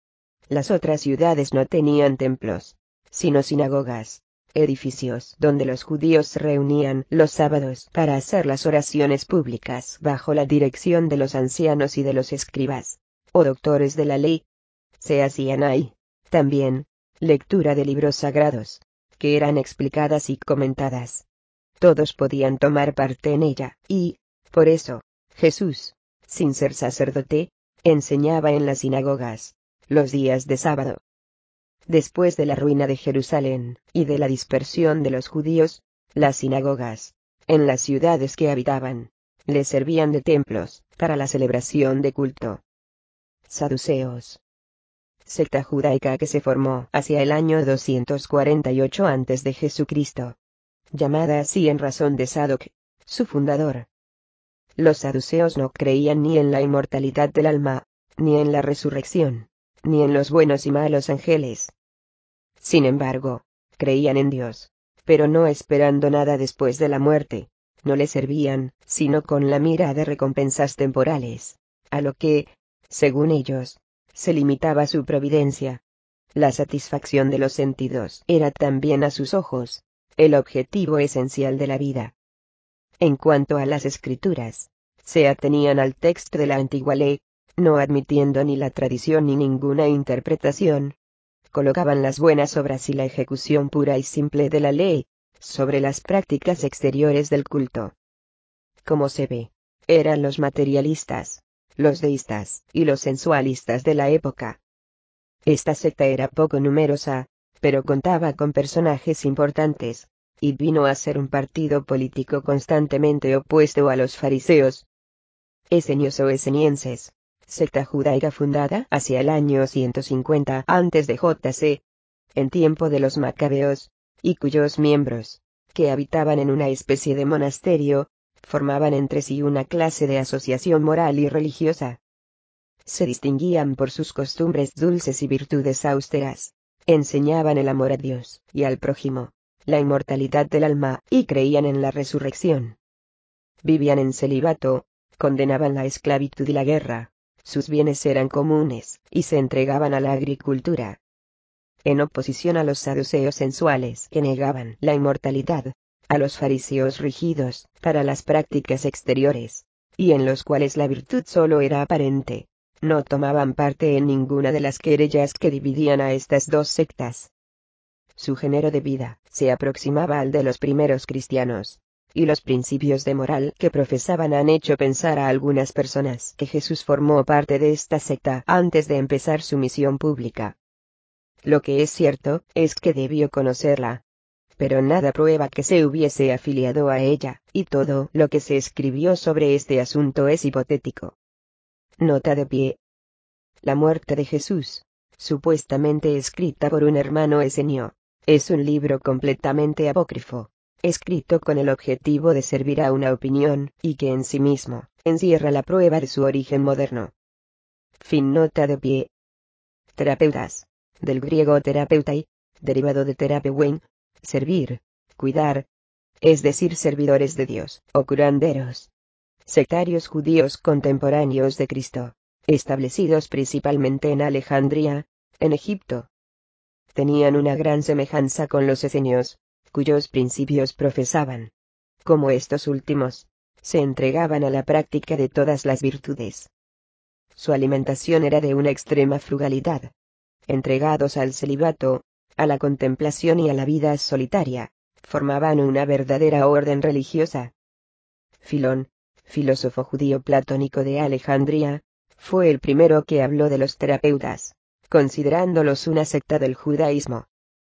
Las otras ciudades no tenían templos, sino sinagogas, edificios donde los judíos se reunían los sábados para hacer las oraciones públicas bajo la dirección de los ancianos y de los escribas, o doctores de la ley. Se hacían ahí, también, lectura de libros sagrados, que eran explicadas y comentadas. todos podían tomar parte en ella, y, por eso, Jesús, sin ser sacerdote, enseñaba en las sinagogas, los días de sábado. Después de la ruina de Jerusalén, y de la dispersión de los judíos, las sinagogas, en las ciudades que habitaban, les servían de templos, para la celebración de culto. Saduceos. Secta judaica que se formó hacia el año doscientos cuarenta y ocho antes de Jesucristo. Llamada así en razón de Sadoc, su fundador. Los saduceos no creían ni en la inmortalidad del alma, ni en la resurrección, ni en los buenos y malos ángeles. Sin embargo, creían en Dios, pero no esperando nada después de la muerte. No le servían, sino con la mira de recompensas temporales, a lo que, según ellos, se limitaba su providencia. La satisfacción de los sentidos era también a sus ojos el objetivo esencial de la vida. En cuanto a las escrituras, se atenían al texto de la antigua ley, no admitiendo ni la tradición ni ninguna interpretación. Colocaban las buenas obras y la ejecución pura y simple de la ley sobre las prácticas exteriores del culto. Como se ve, eran los materialistas, los deístas y los sensualistas de la época. Esta secta era poco numerosa, pero contaba con personajes importantes, y vino a ser un partido político constantemente opuesto a los fariseos. Esenios o esenienses, secta judaica fundada hacia el año ciento cincuenta antes de J C, en tiempo de los macabeos, y cuyos miembros, que habitaban en una especie de monasterio, formaban entre sí una clase de asociación moral y religiosa. Se distinguían por sus costumbres dulces y virtudes austeras, enseñaban el amor a Dios y al prójimo, la inmortalidad del alma, y creían en la resurrección. Vivían en celibato, condenaban la esclavitud y la guerra, sus bienes eran comunes, y se entregaban a la agricultura. En oposición a los saduceos sensuales que negaban la inmortalidad, a los fariseos rígidos para las prácticas exteriores, y en los cuales la virtud solo era aparente, no tomaban parte en ninguna de las querellas que dividían a estas dos sectas. Su género de vida se aproximaba al de los primeros cristianos, y los principios de moral que profesaban han hecho pensar a algunas personas que Jesús formó parte de esta secta antes de empezar su misión pública. Lo que es cierto es que debió conocerla, pero nada prueba que se hubiese afiliado a ella, y todo lo que se escribió sobre este asunto es hipotético. Nota de pie. La muerte de Jesús, supuestamente escrita por un hermano esenio, es un libro completamente apócrifo, escrito con el objetivo de servir a una opinión, y que en sí mismo, encierra la prueba de su origen moderno. Fin. Nota de pie. Terapeutas, del griego terapeutai, derivado de terapeuen, servir, cuidar, es decir, servidores de Dios, o curanderos. Sectarios judíos contemporáneos de Cristo, establecidos principalmente en Alejandría, en Egipto. Tenían una gran semejanza con los esenios, cuyos principios profesaban. Como estos últimos, se entregaban a la práctica de todas las virtudes. Su alimentación era de una extrema frugalidad. Entregados al celibato, a la contemplación y a la vida solitaria, formaban una verdadera orden religiosa. Filón, filósofo judío platónico de Alejandría, fue el primero que habló de los terapeutas, considerándolos una secta del judaísmo.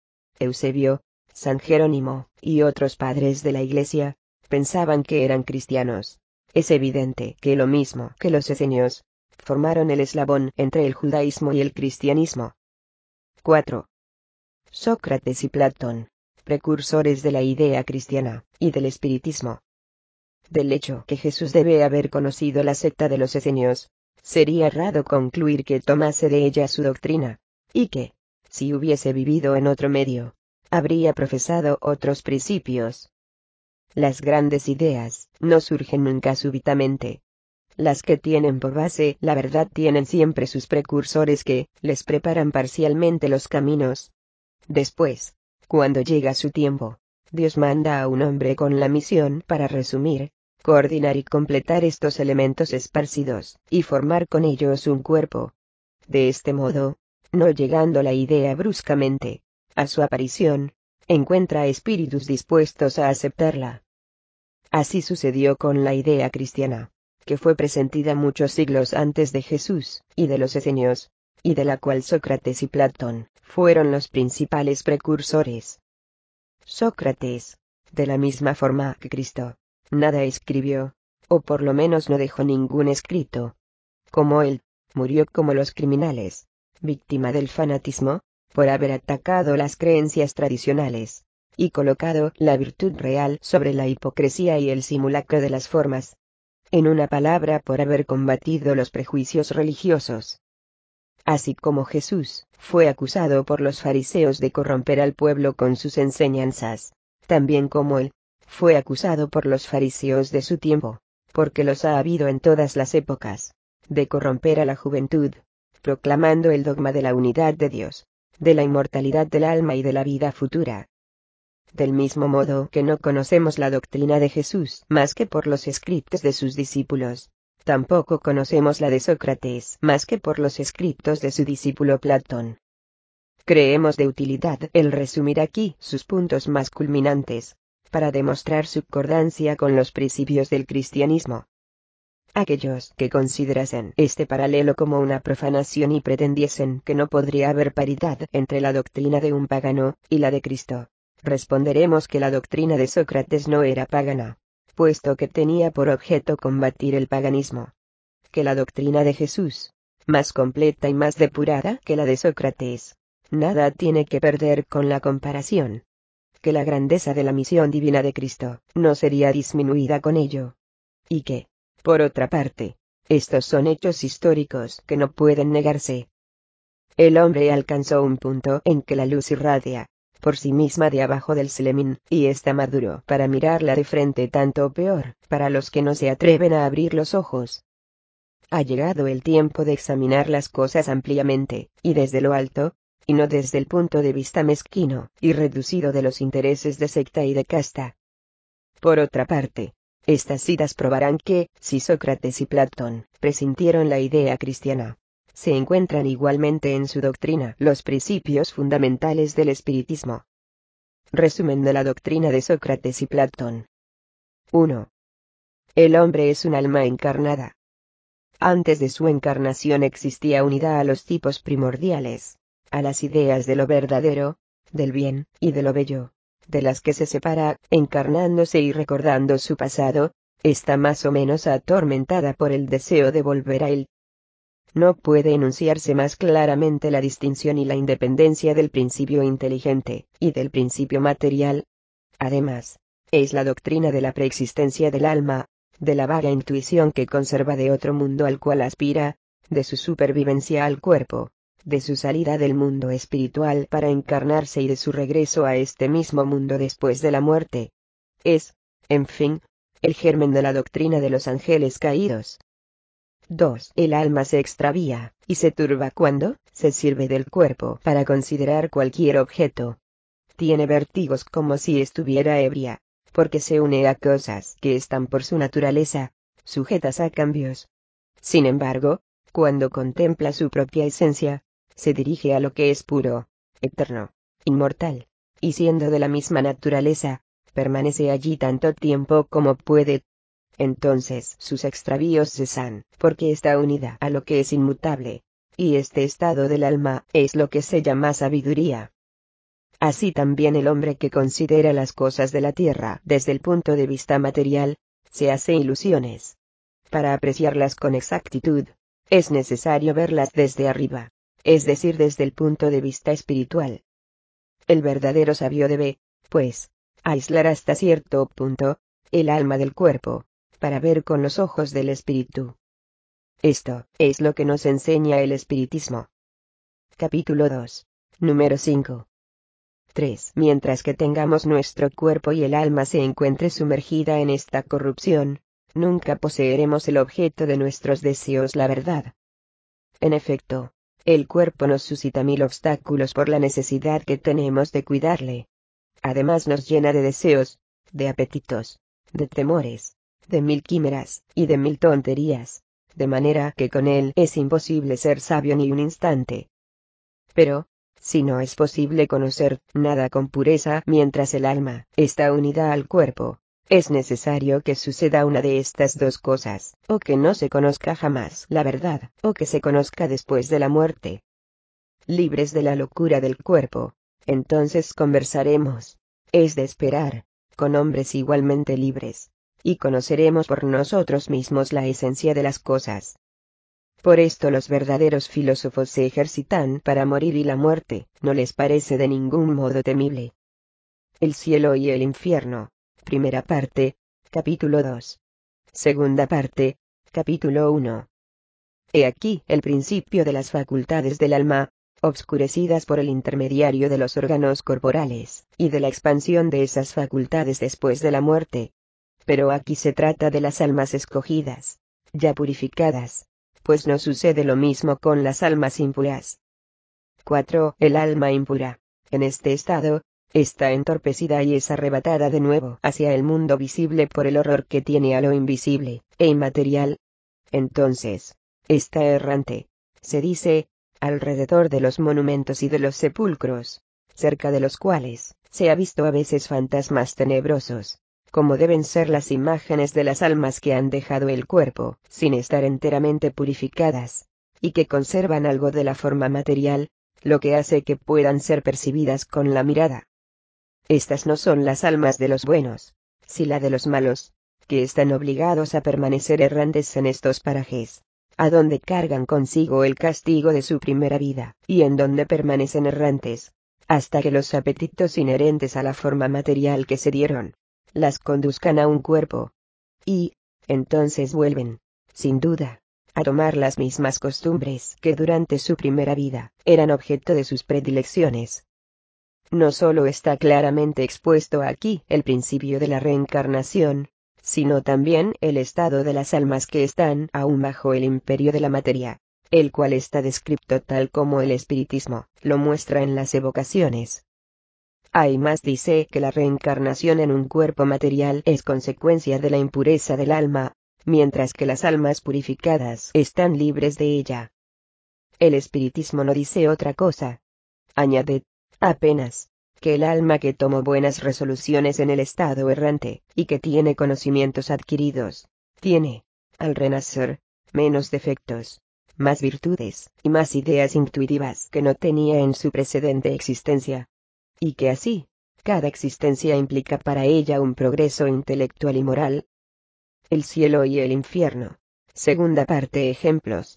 Eusebio, San Jerónimo, y otros padres de la Iglesia, pensaban que eran cristianos. Es evidente que lo mismo que los esenios, formaron el eslabón entre el judaísmo y el cristianismo. cuatro. Sócrates y Platón, precursores de la idea cristiana, y del espiritismo. Del hecho que Jesús debe haber conocido la secta de los esenios, sería errado concluir que tomase de ella su doctrina, y que, si hubiese vivido en otro medio, habría profesado otros principios. Las grandes ideas no surgen nunca súbitamente. Las que tienen por base la verdad tienen siempre sus precursores que les preparan parcialmente los caminos. Después, cuando llega su tiempo, Dios manda a un hombre con la misión para resumir, coordinar y completar estos elementos esparcidos, y formar con ellos un cuerpo. De este modo, no llegando la idea bruscamente a su aparición, encuentra espíritus dispuestos a aceptarla, Así sucedió con la idea cristiana, que fue presentida muchos siglos antes de Jesús, y de los esenios, y de la cual Sócrates y Platón fueron los principales precursores. Sócrates, de la misma forma que Cristo, nada escribió, o por lo menos no dejó ningún escrito. Como él, murió como los criminales, víctima del fanatismo, por haber atacado las creencias tradicionales, y colocado la virtud real sobre la hipocresía y el simulacro de las formas. En una palabra, por haber combatido los prejuicios religiosos. Así como Jesús fue acusado por los fariseos de corromper al pueblo con sus enseñanzas, también como él fue acusado por los fariseos de su tiempo, porque los ha habido en todas las épocas, de corromper a la juventud, proclamando el dogma de la unidad de Dios, de la inmortalidad del alma y de la vida futura. Del mismo modo que no conocemos la doctrina de Jesús más que por los escritos de sus discípulos, tampoco conocemos la de Sócrates más que por los escritos de su discípulo Platón. Creemos de utilidad el resumir aquí sus puntos más culminantes, para demostrar su concordancia con los principios del cristianismo. Aquellos que considerasen este paralelo como una profanación y pretendiesen que no podría haber paridad entre la doctrina de un pagano y la de Cristo, responderemos que la doctrina de Sócrates no era pagana, puesto que tenía por objeto combatir el paganismo. Que la doctrina de Jesús, más completa y más depurada que la de Sócrates, nada tiene que perder con la comparación. Que la grandeza de la misión divina de Cristo no sería disminuida con ello. Y que, por otra parte, estos son hechos históricos que no pueden negarse. El hombre alcanzó un punto en que la luz irradia por sí misma de abajo del selemín, y está maduro para mirarla de frente, tanto o peor, para los que no se atreven a abrir los ojos. Ha llegado el tiempo de examinar las cosas ampliamente, y desde lo alto, y no desde el punto de vista mezquino y reducido de los intereses de secta y de casta. Por otra parte, estas citas probarán que, si Sócrates y Platón presintieron la idea cristiana, se encuentran igualmente en su doctrina los principios fundamentales del espiritismo. Resumen de la doctrina de Sócrates y Platón. uno. El hombre es un alma encarnada. Antes de su encarnación existía unidad a los tipos primordiales, a las ideas de lo verdadero, del bien y de lo bello, de las que se separa, encarnándose y recordando su pasado, está más o menos atormentada por el deseo de volver a él. No puede enunciarse más claramente la distinción y la independencia del principio inteligente y del principio material. Además, es la doctrina de la preexistencia del alma, de la vaga intuición que conserva de otro mundo al cual aspira, de su supervivencia al cuerpo, de su salida del mundo espiritual para encarnarse y de su regreso a este mismo mundo después de la muerte. Es, en fin, el germen de la doctrina de los ángeles caídos. dos. El alma se extravía y se turba cuando se sirve del cuerpo para considerar cualquier objeto. Tiene vértigos como si estuviera ebria, porque se une a cosas que están por su naturaleza sujetas a cambios. Sin embargo, cuando contempla su propia esencia, se dirige a lo que es puro, eterno, inmortal, y siendo de la misma naturaleza, permanece allí tanto tiempo como puede. Entonces sus extravíos cesan, porque está unida a lo que es inmutable, y este estado del alma es lo que se llama sabiduría. Así también el hombre que considera las cosas de la tierra desde el punto de vista material, se hace ilusiones. Para apreciarlas con exactitud, es necesario verlas desde arriba, es decir, desde el punto de vista espiritual. El verdadero sabio debe, pues, aislar hasta cierto punto el alma del cuerpo, para ver con los ojos del espíritu. Esto es lo que nos enseña el espiritismo. Capítulo dos. Número cinco. tres. Mientras que tengamos nuestro cuerpo y el alma se encuentre sumergida en esta corrupción, nunca poseeremos el objeto de nuestros deseos, la verdad. En efecto, el cuerpo nos suscita mil obstáculos por la necesidad que tenemos de cuidarle. Además nos llena de deseos, de apetitos, de temores, de mil quimeras y de mil tonterías, de manera que con él es imposible ser sabio ni un instante. Pero, si no es posible conocer nada con pureza mientras el alma está unida al cuerpo, Es necesario que suceda una de estas dos cosas, o que no se conozca jamás la verdad, o que se conozca después de la muerte. Libres de la locura del cuerpo, entonces conversaremos, es de esperar, con hombres igualmente libres, y conoceremos por nosotros mismos la esencia de las cosas. Por esto los verdaderos filósofos se ejercitan para morir y la muerte no les parece de ningún modo temible. El cielo y el infierno. Primera parte, capítulo dos. Segunda parte, capítulo uno. He aquí el principio de las facultades del alma, obscurecidas por el intermediario de los órganos corporales, y de la expansión de esas facultades después de la muerte. Pero aquí se trata de las almas escogidas, ya purificadas, pues no sucede lo mismo con las almas impuras. cuatro. El alma impura, en este estado, está entorpecida y es arrebatada de nuevo hacia el mundo visible por el horror que tiene a lo invisible e inmaterial. Entonces, está errante, se dice, alrededor de los monumentos y de los sepulcros, cerca de los cuales se ha visto a veces fantasmas tenebrosos, como deben ser las imágenes de las almas que han dejado el cuerpo sin estar enteramente purificadas, y que conservan algo de la forma material, lo que hace que puedan ser percibidas con la mirada. Estas no son las almas de los buenos, si la de los malos, que están obligados a permanecer errantes en estos parajes, a donde cargan consigo el castigo de su primera vida, y en donde permanecen errantes, hasta que los apetitos inherentes a la forma material que se dieron, las conduzcan a un cuerpo. Y, entonces vuelven, sin duda, a tomar las mismas costumbres que durante su primera vida eran objeto de sus predilecciones. No solo está claramente expuesto aquí el principio de la reencarnación, sino también el estado de las almas que están aún bajo el imperio de la materia, el cual está descrito tal como el espiritismo lo muestra en las evocaciones. Hay más, dice que la reencarnación en un cuerpo material es consecuencia de la impureza del alma, mientras que las almas purificadas están libres de ella. El espiritismo no dice otra cosa. Añade, apenas, que el alma que tomó buenas resoluciones en el estado errante, y que tiene conocimientos adquiridos, tiene, al renacer, menos defectos, más virtudes, y más ideas intuitivas que no tenía en su precedente existencia. Y que así, cada existencia implica para ella un progreso intelectual y moral. El cielo y el infierno. Segunda parte. Ejemplos.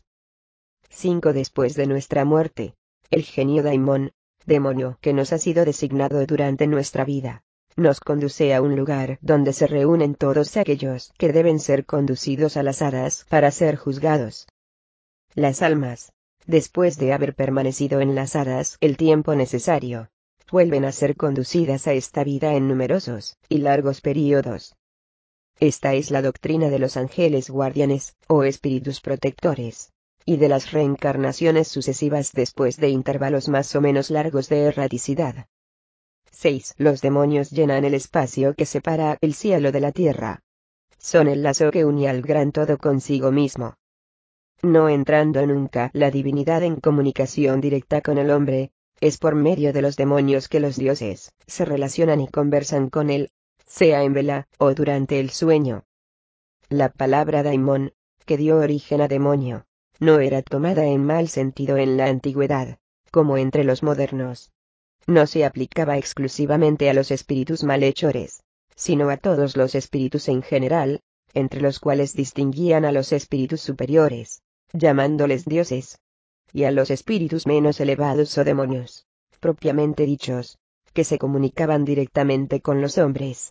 cinco. Después de nuestra muerte, el genio daimón, demonio que nos ha sido designado durante nuestra vida, nos conduce a un lugar donde se reúnen todos aquellos que deben ser conducidos a las hadas para ser juzgados. Las almas, después de haber permanecido en las hadas el tiempo necesario, vuelven a ser conducidas a esta vida en numerosos y largos períodos. Esta es la doctrina de los ángeles guardianes, o espíritus protectores, y de las reencarnaciones sucesivas después de intervalos más o menos largos de erraticidad. seis. Los demonios llenan el espacio que separa el cielo de la tierra. Son el lazo que une al gran todo consigo mismo. No entrando nunca la divinidad en comunicación directa con el hombre, es por medio de los demonios que los dioses se relacionan y conversan con él, sea en vela o durante el sueño. La palabra daimón, que dio origen a demonio, no era tomada en mal sentido en la antigüedad, como entre los modernos. No se aplicaba exclusivamente a los espíritus malhechores, sino a todos los espíritus en general, entre los cuales distinguían a los espíritus superiores, llamándoles dioses, y a los espíritus menos elevados o demonios, propiamente dichos, que se comunicaban directamente con los hombres.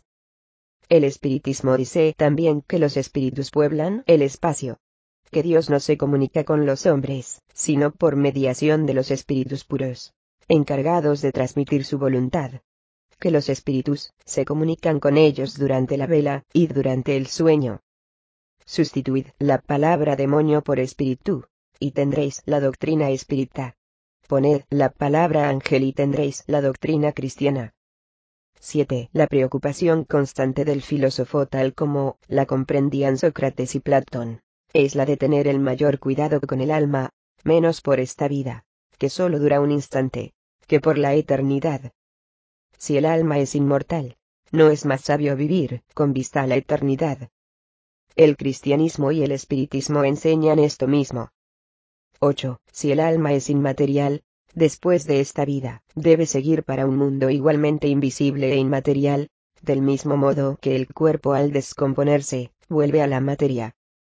El espiritismo dice también que los espíritus pueblan el espacio, que Dios no se comunica con los hombres, sino por mediación de los espíritus puros, encargados de transmitir su voluntad, que los espíritus se comunican con ellos durante la vela y durante el sueño. Sustituid la palabra demonio por espíritu, y tendréis la doctrina espírita. Poned la palabra ángel y tendréis la doctrina cristiana. siete. La preocupación constante del filósofo, tal como la comprendían Sócrates y Platón, es la de tener el mayor cuidado con el alma, menos por esta vida, que solo dura un instante, que por la eternidad. Si el alma es inmortal, ¿no es más sabio vivir con vista a la eternidad? El cristianismo y el espiritismo enseñan esto mismo. ocho. Si el alma es inmaterial, después de esta vida, debe seguir para un mundo igualmente invisible e inmaterial, del mismo modo que el cuerpo al descomponerse, vuelve a la materia.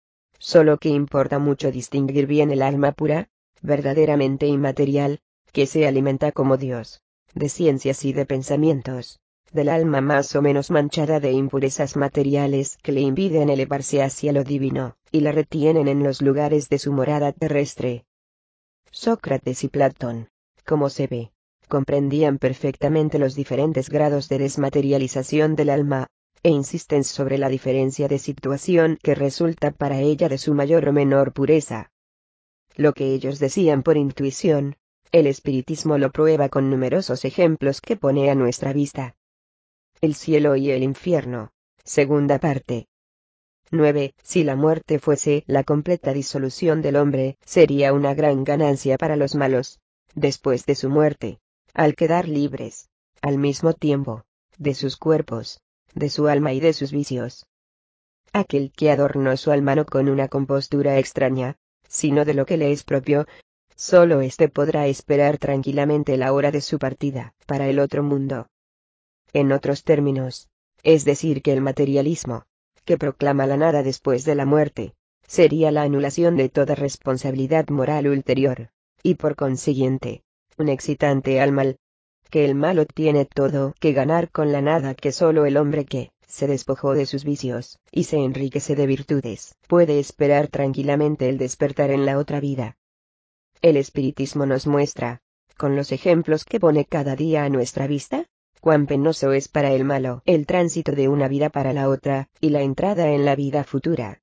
Solo que importa mucho distinguir bien el alma pura, verdaderamente inmaterial, que se alimenta como Dios, de ciencias y de pensamientos, del alma más o menos manchada de impurezas materiales que le impiden elevarse hacia lo divino, y la retienen en los lugares de su morada terrestre. Sócrates y Platón, como se ve, comprendían perfectamente los diferentes grados de desmaterialización del alma, e insisten sobre la diferencia de situación que resulta para ella de su mayor o menor pureza. Lo que ellos decían por intuición, el espiritismo lo prueba con numerosos ejemplos que pone a nuestra vista. El cielo y el infierno. Segunda parte. nueve. Si la muerte fuese la completa disolución del hombre, sería una gran ganancia para los malos, después de su muerte, al quedar libres, al mismo tiempo, de sus cuerpos, de su alma y de sus vicios. Aquel que adornó su alma no con una compostura extraña, sino de lo que le es propio, solo éste podrá esperar tranquilamente la hora de su partida, para el otro mundo. En otros términos, es decir que el materialismo, que proclama la nada después de la muerte, sería la anulación de toda responsabilidad moral ulterior, y por consiguiente, un excitante al mal, que el malo tiene todo que ganar con la nada que solo el hombre que se despojó de sus vicios, y se enriquece de virtudes, puede esperar tranquilamente el despertar en la otra vida. El espiritismo nos muestra, con los ejemplos que pone cada día a nuestra vista, cuán penoso es para el malo el tránsito de una vida para la otra, y la entrada en la vida futura.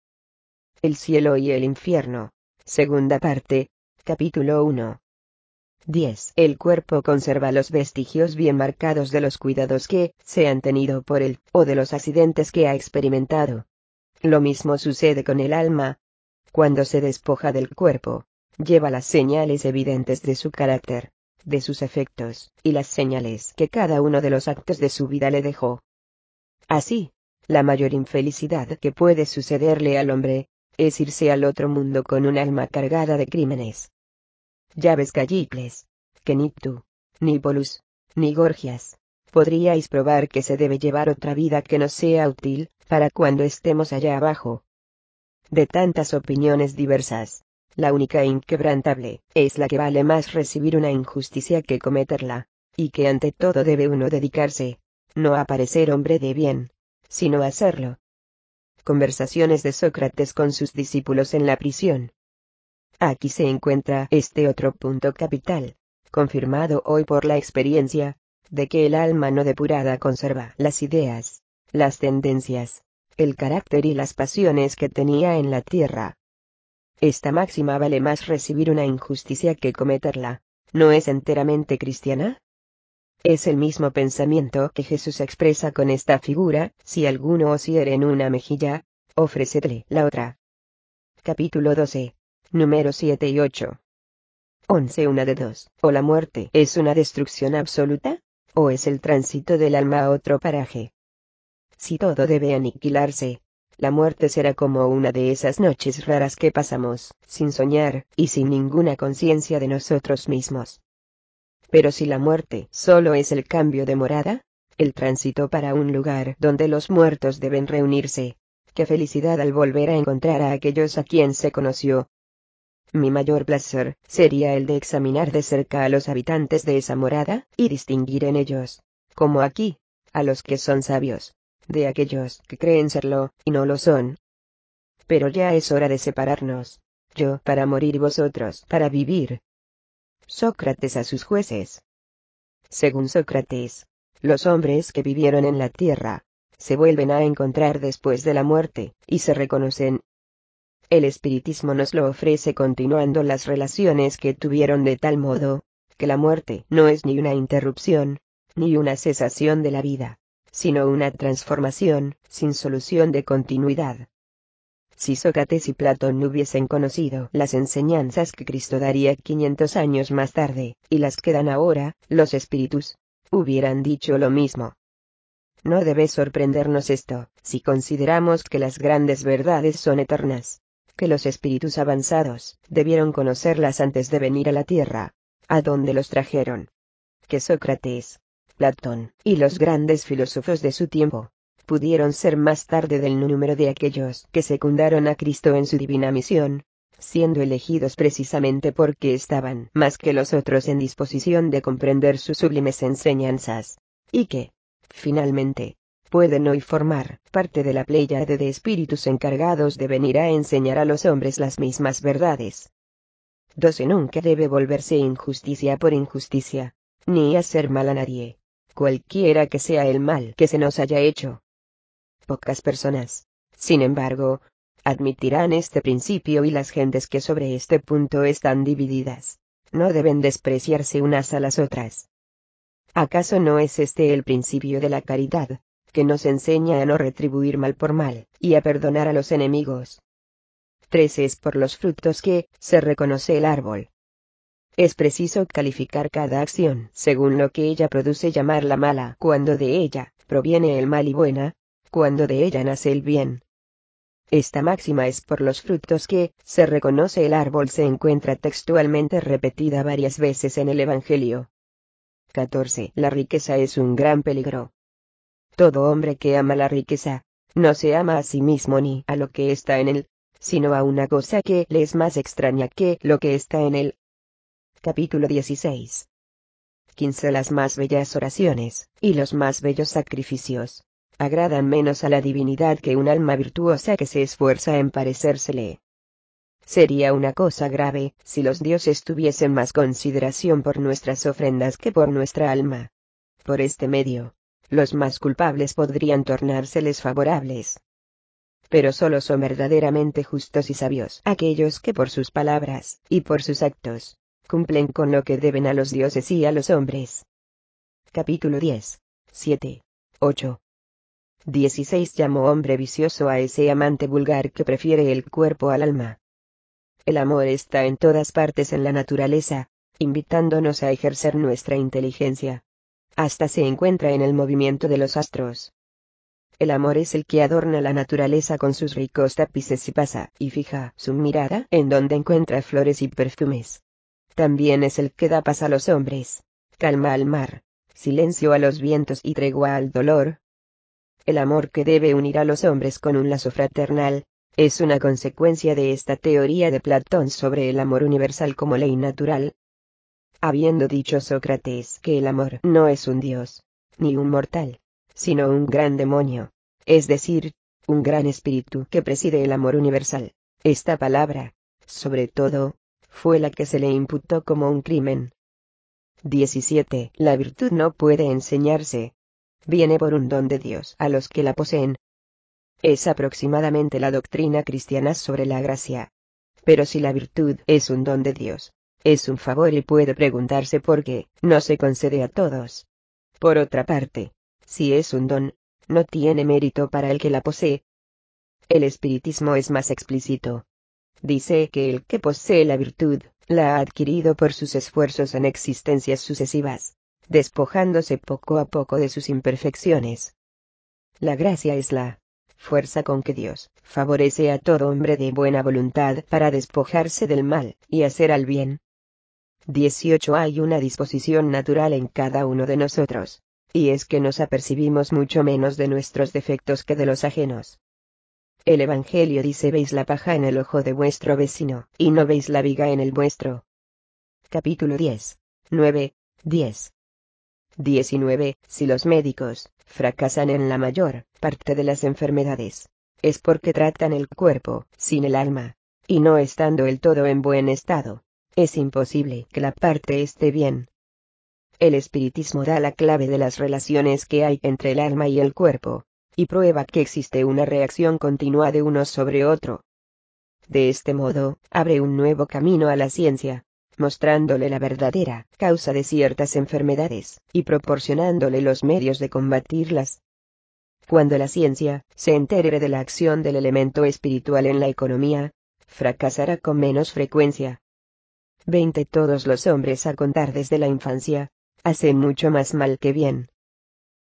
El cielo y el infierno. Segunda parte, capítulo uno. diez. El cuerpo conserva los vestigios bien marcados de los cuidados que se han tenido por él, o de los accidentes que ha experimentado. Lo mismo sucede con el alma. Cuando se despoja del cuerpo, lleva las señales evidentes de su carácter, de sus efectos, y las señales que cada uno de los actos de su vida le dejó. Así, la mayor infelicidad que puede sucederle al hombre, es irse al otro mundo con un alma cargada de crímenes. Ya ves Callicles, que ni tú, ni Polus, ni Gorgias, podríais probar que se debe llevar otra vida que nos sea útil, para cuando estemos allá abajo. De tantas opiniones diversas, la única inquebrantable, es la que vale más recibir una injusticia que cometerla, y que ante todo debe uno dedicarse, no a parecer hombre de bien, sino a hacerlo. Conversaciones de Sócrates con sus discípulos en la prisión. Aquí se encuentra este otro punto capital, confirmado hoy por la experiencia, de que el alma no depurada conserva las ideas, las tendencias, el carácter y las pasiones que tenía en la tierra. Esta máxima vale más recibir una injusticia que cometerla, ¿no es enteramente cristiana? Es el mismo pensamiento que Jesús expresa con esta figura: si alguno os hiere en una mejilla, ofrecedle la otra. Capítulo doce. Números siete y ocho. once. Una de dos, o la muerte es una destrucción absoluta, o es el tránsito del alma a otro paraje. Si todo debe aniquilarse, la muerte será como una de esas noches raras que pasamos, sin soñar, y sin ninguna conciencia de nosotros mismos. Pero si la muerte solo es el cambio de morada, el tránsito para un lugar donde los muertos deben reunirse, qué felicidad al volver a encontrar a aquellos a quien se conoció. Mi mayor placer sería el de examinar de cerca a los habitantes de esa morada, y distinguir en ellos, como aquí, a los que son sabios, de aquellos que creen serlo, y no lo son. Pero ya es hora de separarnos, yo para morir y vosotros para vivir. Sócrates a sus jueces. Según Sócrates, los hombres que vivieron en la tierra, se vuelven a encontrar después de la muerte, y se reconocen. El espiritismo nos lo ofrece continuando las relaciones que tuvieron de tal modo, que la muerte no es ni una interrupción, ni una cesación de la vida, sino una transformación, sin solución de continuidad. Si Sócrates y Platón no hubiesen conocido las enseñanzas que Cristo daría quinientos años más tarde, y las que dan ahora, los espíritus, hubieran dicho lo mismo. No debe sorprendernos esto, si consideramos que las grandes verdades son eternas, que los espíritus avanzados debieron conocerlas antes de venir a la tierra, a donde los trajeron, que Sócrates, Platón y los grandes filósofos de su tiempo pudieron ser más tarde del número de aquellos que secundaron a Cristo en su divina misión, siendo elegidos precisamente porque estaban más que los otros en disposición de comprender sus sublimes enseñanzas, y que, finalmente, pueden hoy formar parte de la pléyade de espíritus encargados de venir a enseñar a los hombres las mismas verdades. doce Nunca debe volverse injusticia por injusticia, ni hacer mal a nadie, cualquiera que sea el mal que se nos haya hecho. Pocas personas, sin embargo, admitirán este principio, y las gentes que sobre este punto están divididas, no deben despreciarse unas a las otras. ¿Acaso no es este el principio de la caridad, que nos enseña a no retribuir mal por mal, y a perdonar a los enemigos? trece Es por los frutos que se reconoce el árbol. Es preciso calificar cada acción según lo que ella produce, llamarla mala cuando de ella proviene el mal y buena cuando de ella nace el bien. Esta máxima es por los frutos que se reconoce el árbol se encuentra textualmente repetida varias veces en el Evangelio. catorce La riqueza es un gran peligro. Todo hombre que ama la riqueza, no se ama a sí mismo ni a lo que está en él, sino a una cosa que le es más extraña que lo que está en él. Capítulo dieciséis. quince Las más bellas oraciones, y los más bellos sacrificios, agradan menos a la divinidad que un alma virtuosa que se esfuerza en parecérsele. Sería una cosa grave, si los dioses tuviesen más consideración por nuestras ofrendas que por nuestra alma. Por este medio, los más culpables podrían tornárseles favorables. Pero solo son verdaderamente justos y sabios aquellos que por sus palabras, y por sus actos, cumplen con lo que deben a los dioses y a los hombres. Capítulo diez. siete. ocho. dieciséis Llamó hombre vicioso a ese amante vulgar que prefiere el cuerpo al alma. El amor está en todas partes en la naturaleza, invitándonos a ejercer nuestra inteligencia. Hasta se encuentra en el movimiento de los astros. El amor es el que adorna la naturaleza con sus ricos tapices y pasa y fija su mirada en donde encuentra flores y perfumes. También es el que da paz a los hombres, calma al mar, silencio a los vientos y tregua al dolor. El amor que debe unir a los hombres con un lazo fraternal, es una consecuencia de esta teoría de Platón sobre el amor universal como ley natural. Habiendo dicho Sócrates que el amor no es un dios, ni un mortal, sino un gran demonio, es decir, un gran espíritu que preside el amor universal, esta palabra, sobre todo, fue la que se le imputó como un crimen. diecisiete La virtud no puede enseñarse. Viene por un don de Dios a los que la poseen. Es aproximadamente la doctrina cristiana sobre la gracia. Pero si la virtud es un don de Dios, es un favor y puede preguntarse por qué no se concede a todos. Por otra parte, si es un don, no tiene mérito para el que la posee. El espiritismo es más explícito. Dice que el que posee la virtud, la ha adquirido por sus esfuerzos en existencias sucesivas, despojándose poco a poco de sus imperfecciones. La gracia es la fuerza con que Dios favorece a todo hombre de buena voluntad para despojarse del mal y hacer al bien. dieciocho Hay una disposición natural en cada uno de nosotros, y es que nos apercibimos mucho menos de nuestros defectos que de los ajenos. El Evangelio dice: veis la paja en el ojo de vuestro vecino, y no veis la viga en el vuestro. Capítulo diez. nueve, diez. diecinueve Si los médicos fracasan en la mayor parte de las enfermedades, es porque tratan el cuerpo sin el alma, y no estando el todo en buen estado, es imposible que la parte esté bien. El espiritismo da la clave de las relaciones que hay entre el alma y el cuerpo, y prueba que existe una reacción continua de uno sobre otro. De este modo, abre un nuevo camino a la ciencia, mostrándole la verdadera causa de ciertas enfermedades, y proporcionándole los medios de combatirlas. Cuando la ciencia se entere de la acción del elemento espiritual en la economía, fracasará con menos frecuencia. veinte Todos los hombres, a contar desde la infancia, hacen mucho más mal que bien.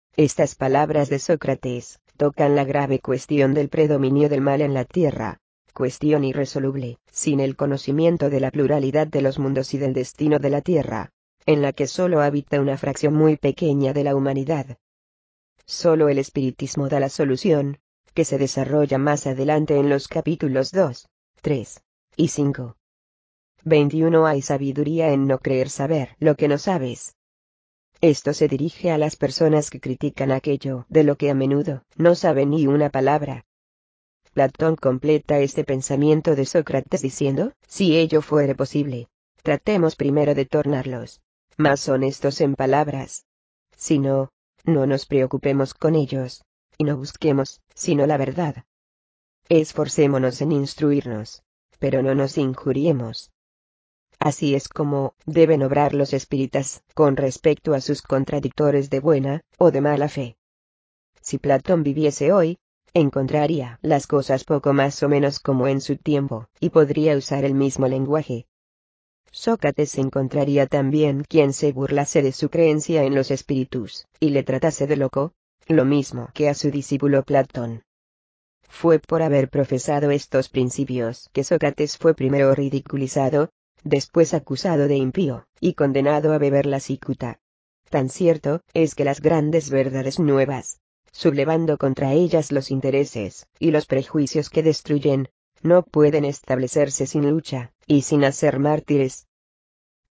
Estas palabras de Sócrates tocan la grave cuestión del predominio del mal en la tierra, cuestión irresoluble, sin el conocimiento de la pluralidad de los mundos y del destino de la tierra, en la que solo habita una fracción muy pequeña de la humanidad. Solo el espiritismo da la solución, que se desarrolla más adelante en los capítulos dos, tres y cinco. veintiuno Hay sabiduría en no creer saber lo que no sabes. Esto se dirige a las personas que critican aquello de lo que a menudo no saben ni una palabra. Platón completa este pensamiento de Sócrates diciendo, si ello fuere posible, tratemos primero de tornarlos más honestos en palabras. Si no, no nos preocupemos con ellos, y no busquemos, sino la verdad. Esforcémonos en instruirnos, pero no nos injuriemos. Así es como deben obrar los espíritas con respecto a sus contradictores de buena o de mala fe. Si Platón viviese hoy, encontraría las cosas poco más o menos como en su tiempo, y podría usar el mismo lenguaje. Sócrates encontraría también quien se burlase de su creencia en los espíritus, y le tratase de loco, lo mismo que a su discípulo Platón. Fue por haber profesado estos principios que Sócrates fue primero ridiculizado, después acusado de impío, y condenado a beber la cicuta. Tan cierto es que las grandes verdades nuevas, sublevando contra ellas los intereses y los prejuicios que destruyen, no pueden establecerse sin lucha, y sin hacer mártires,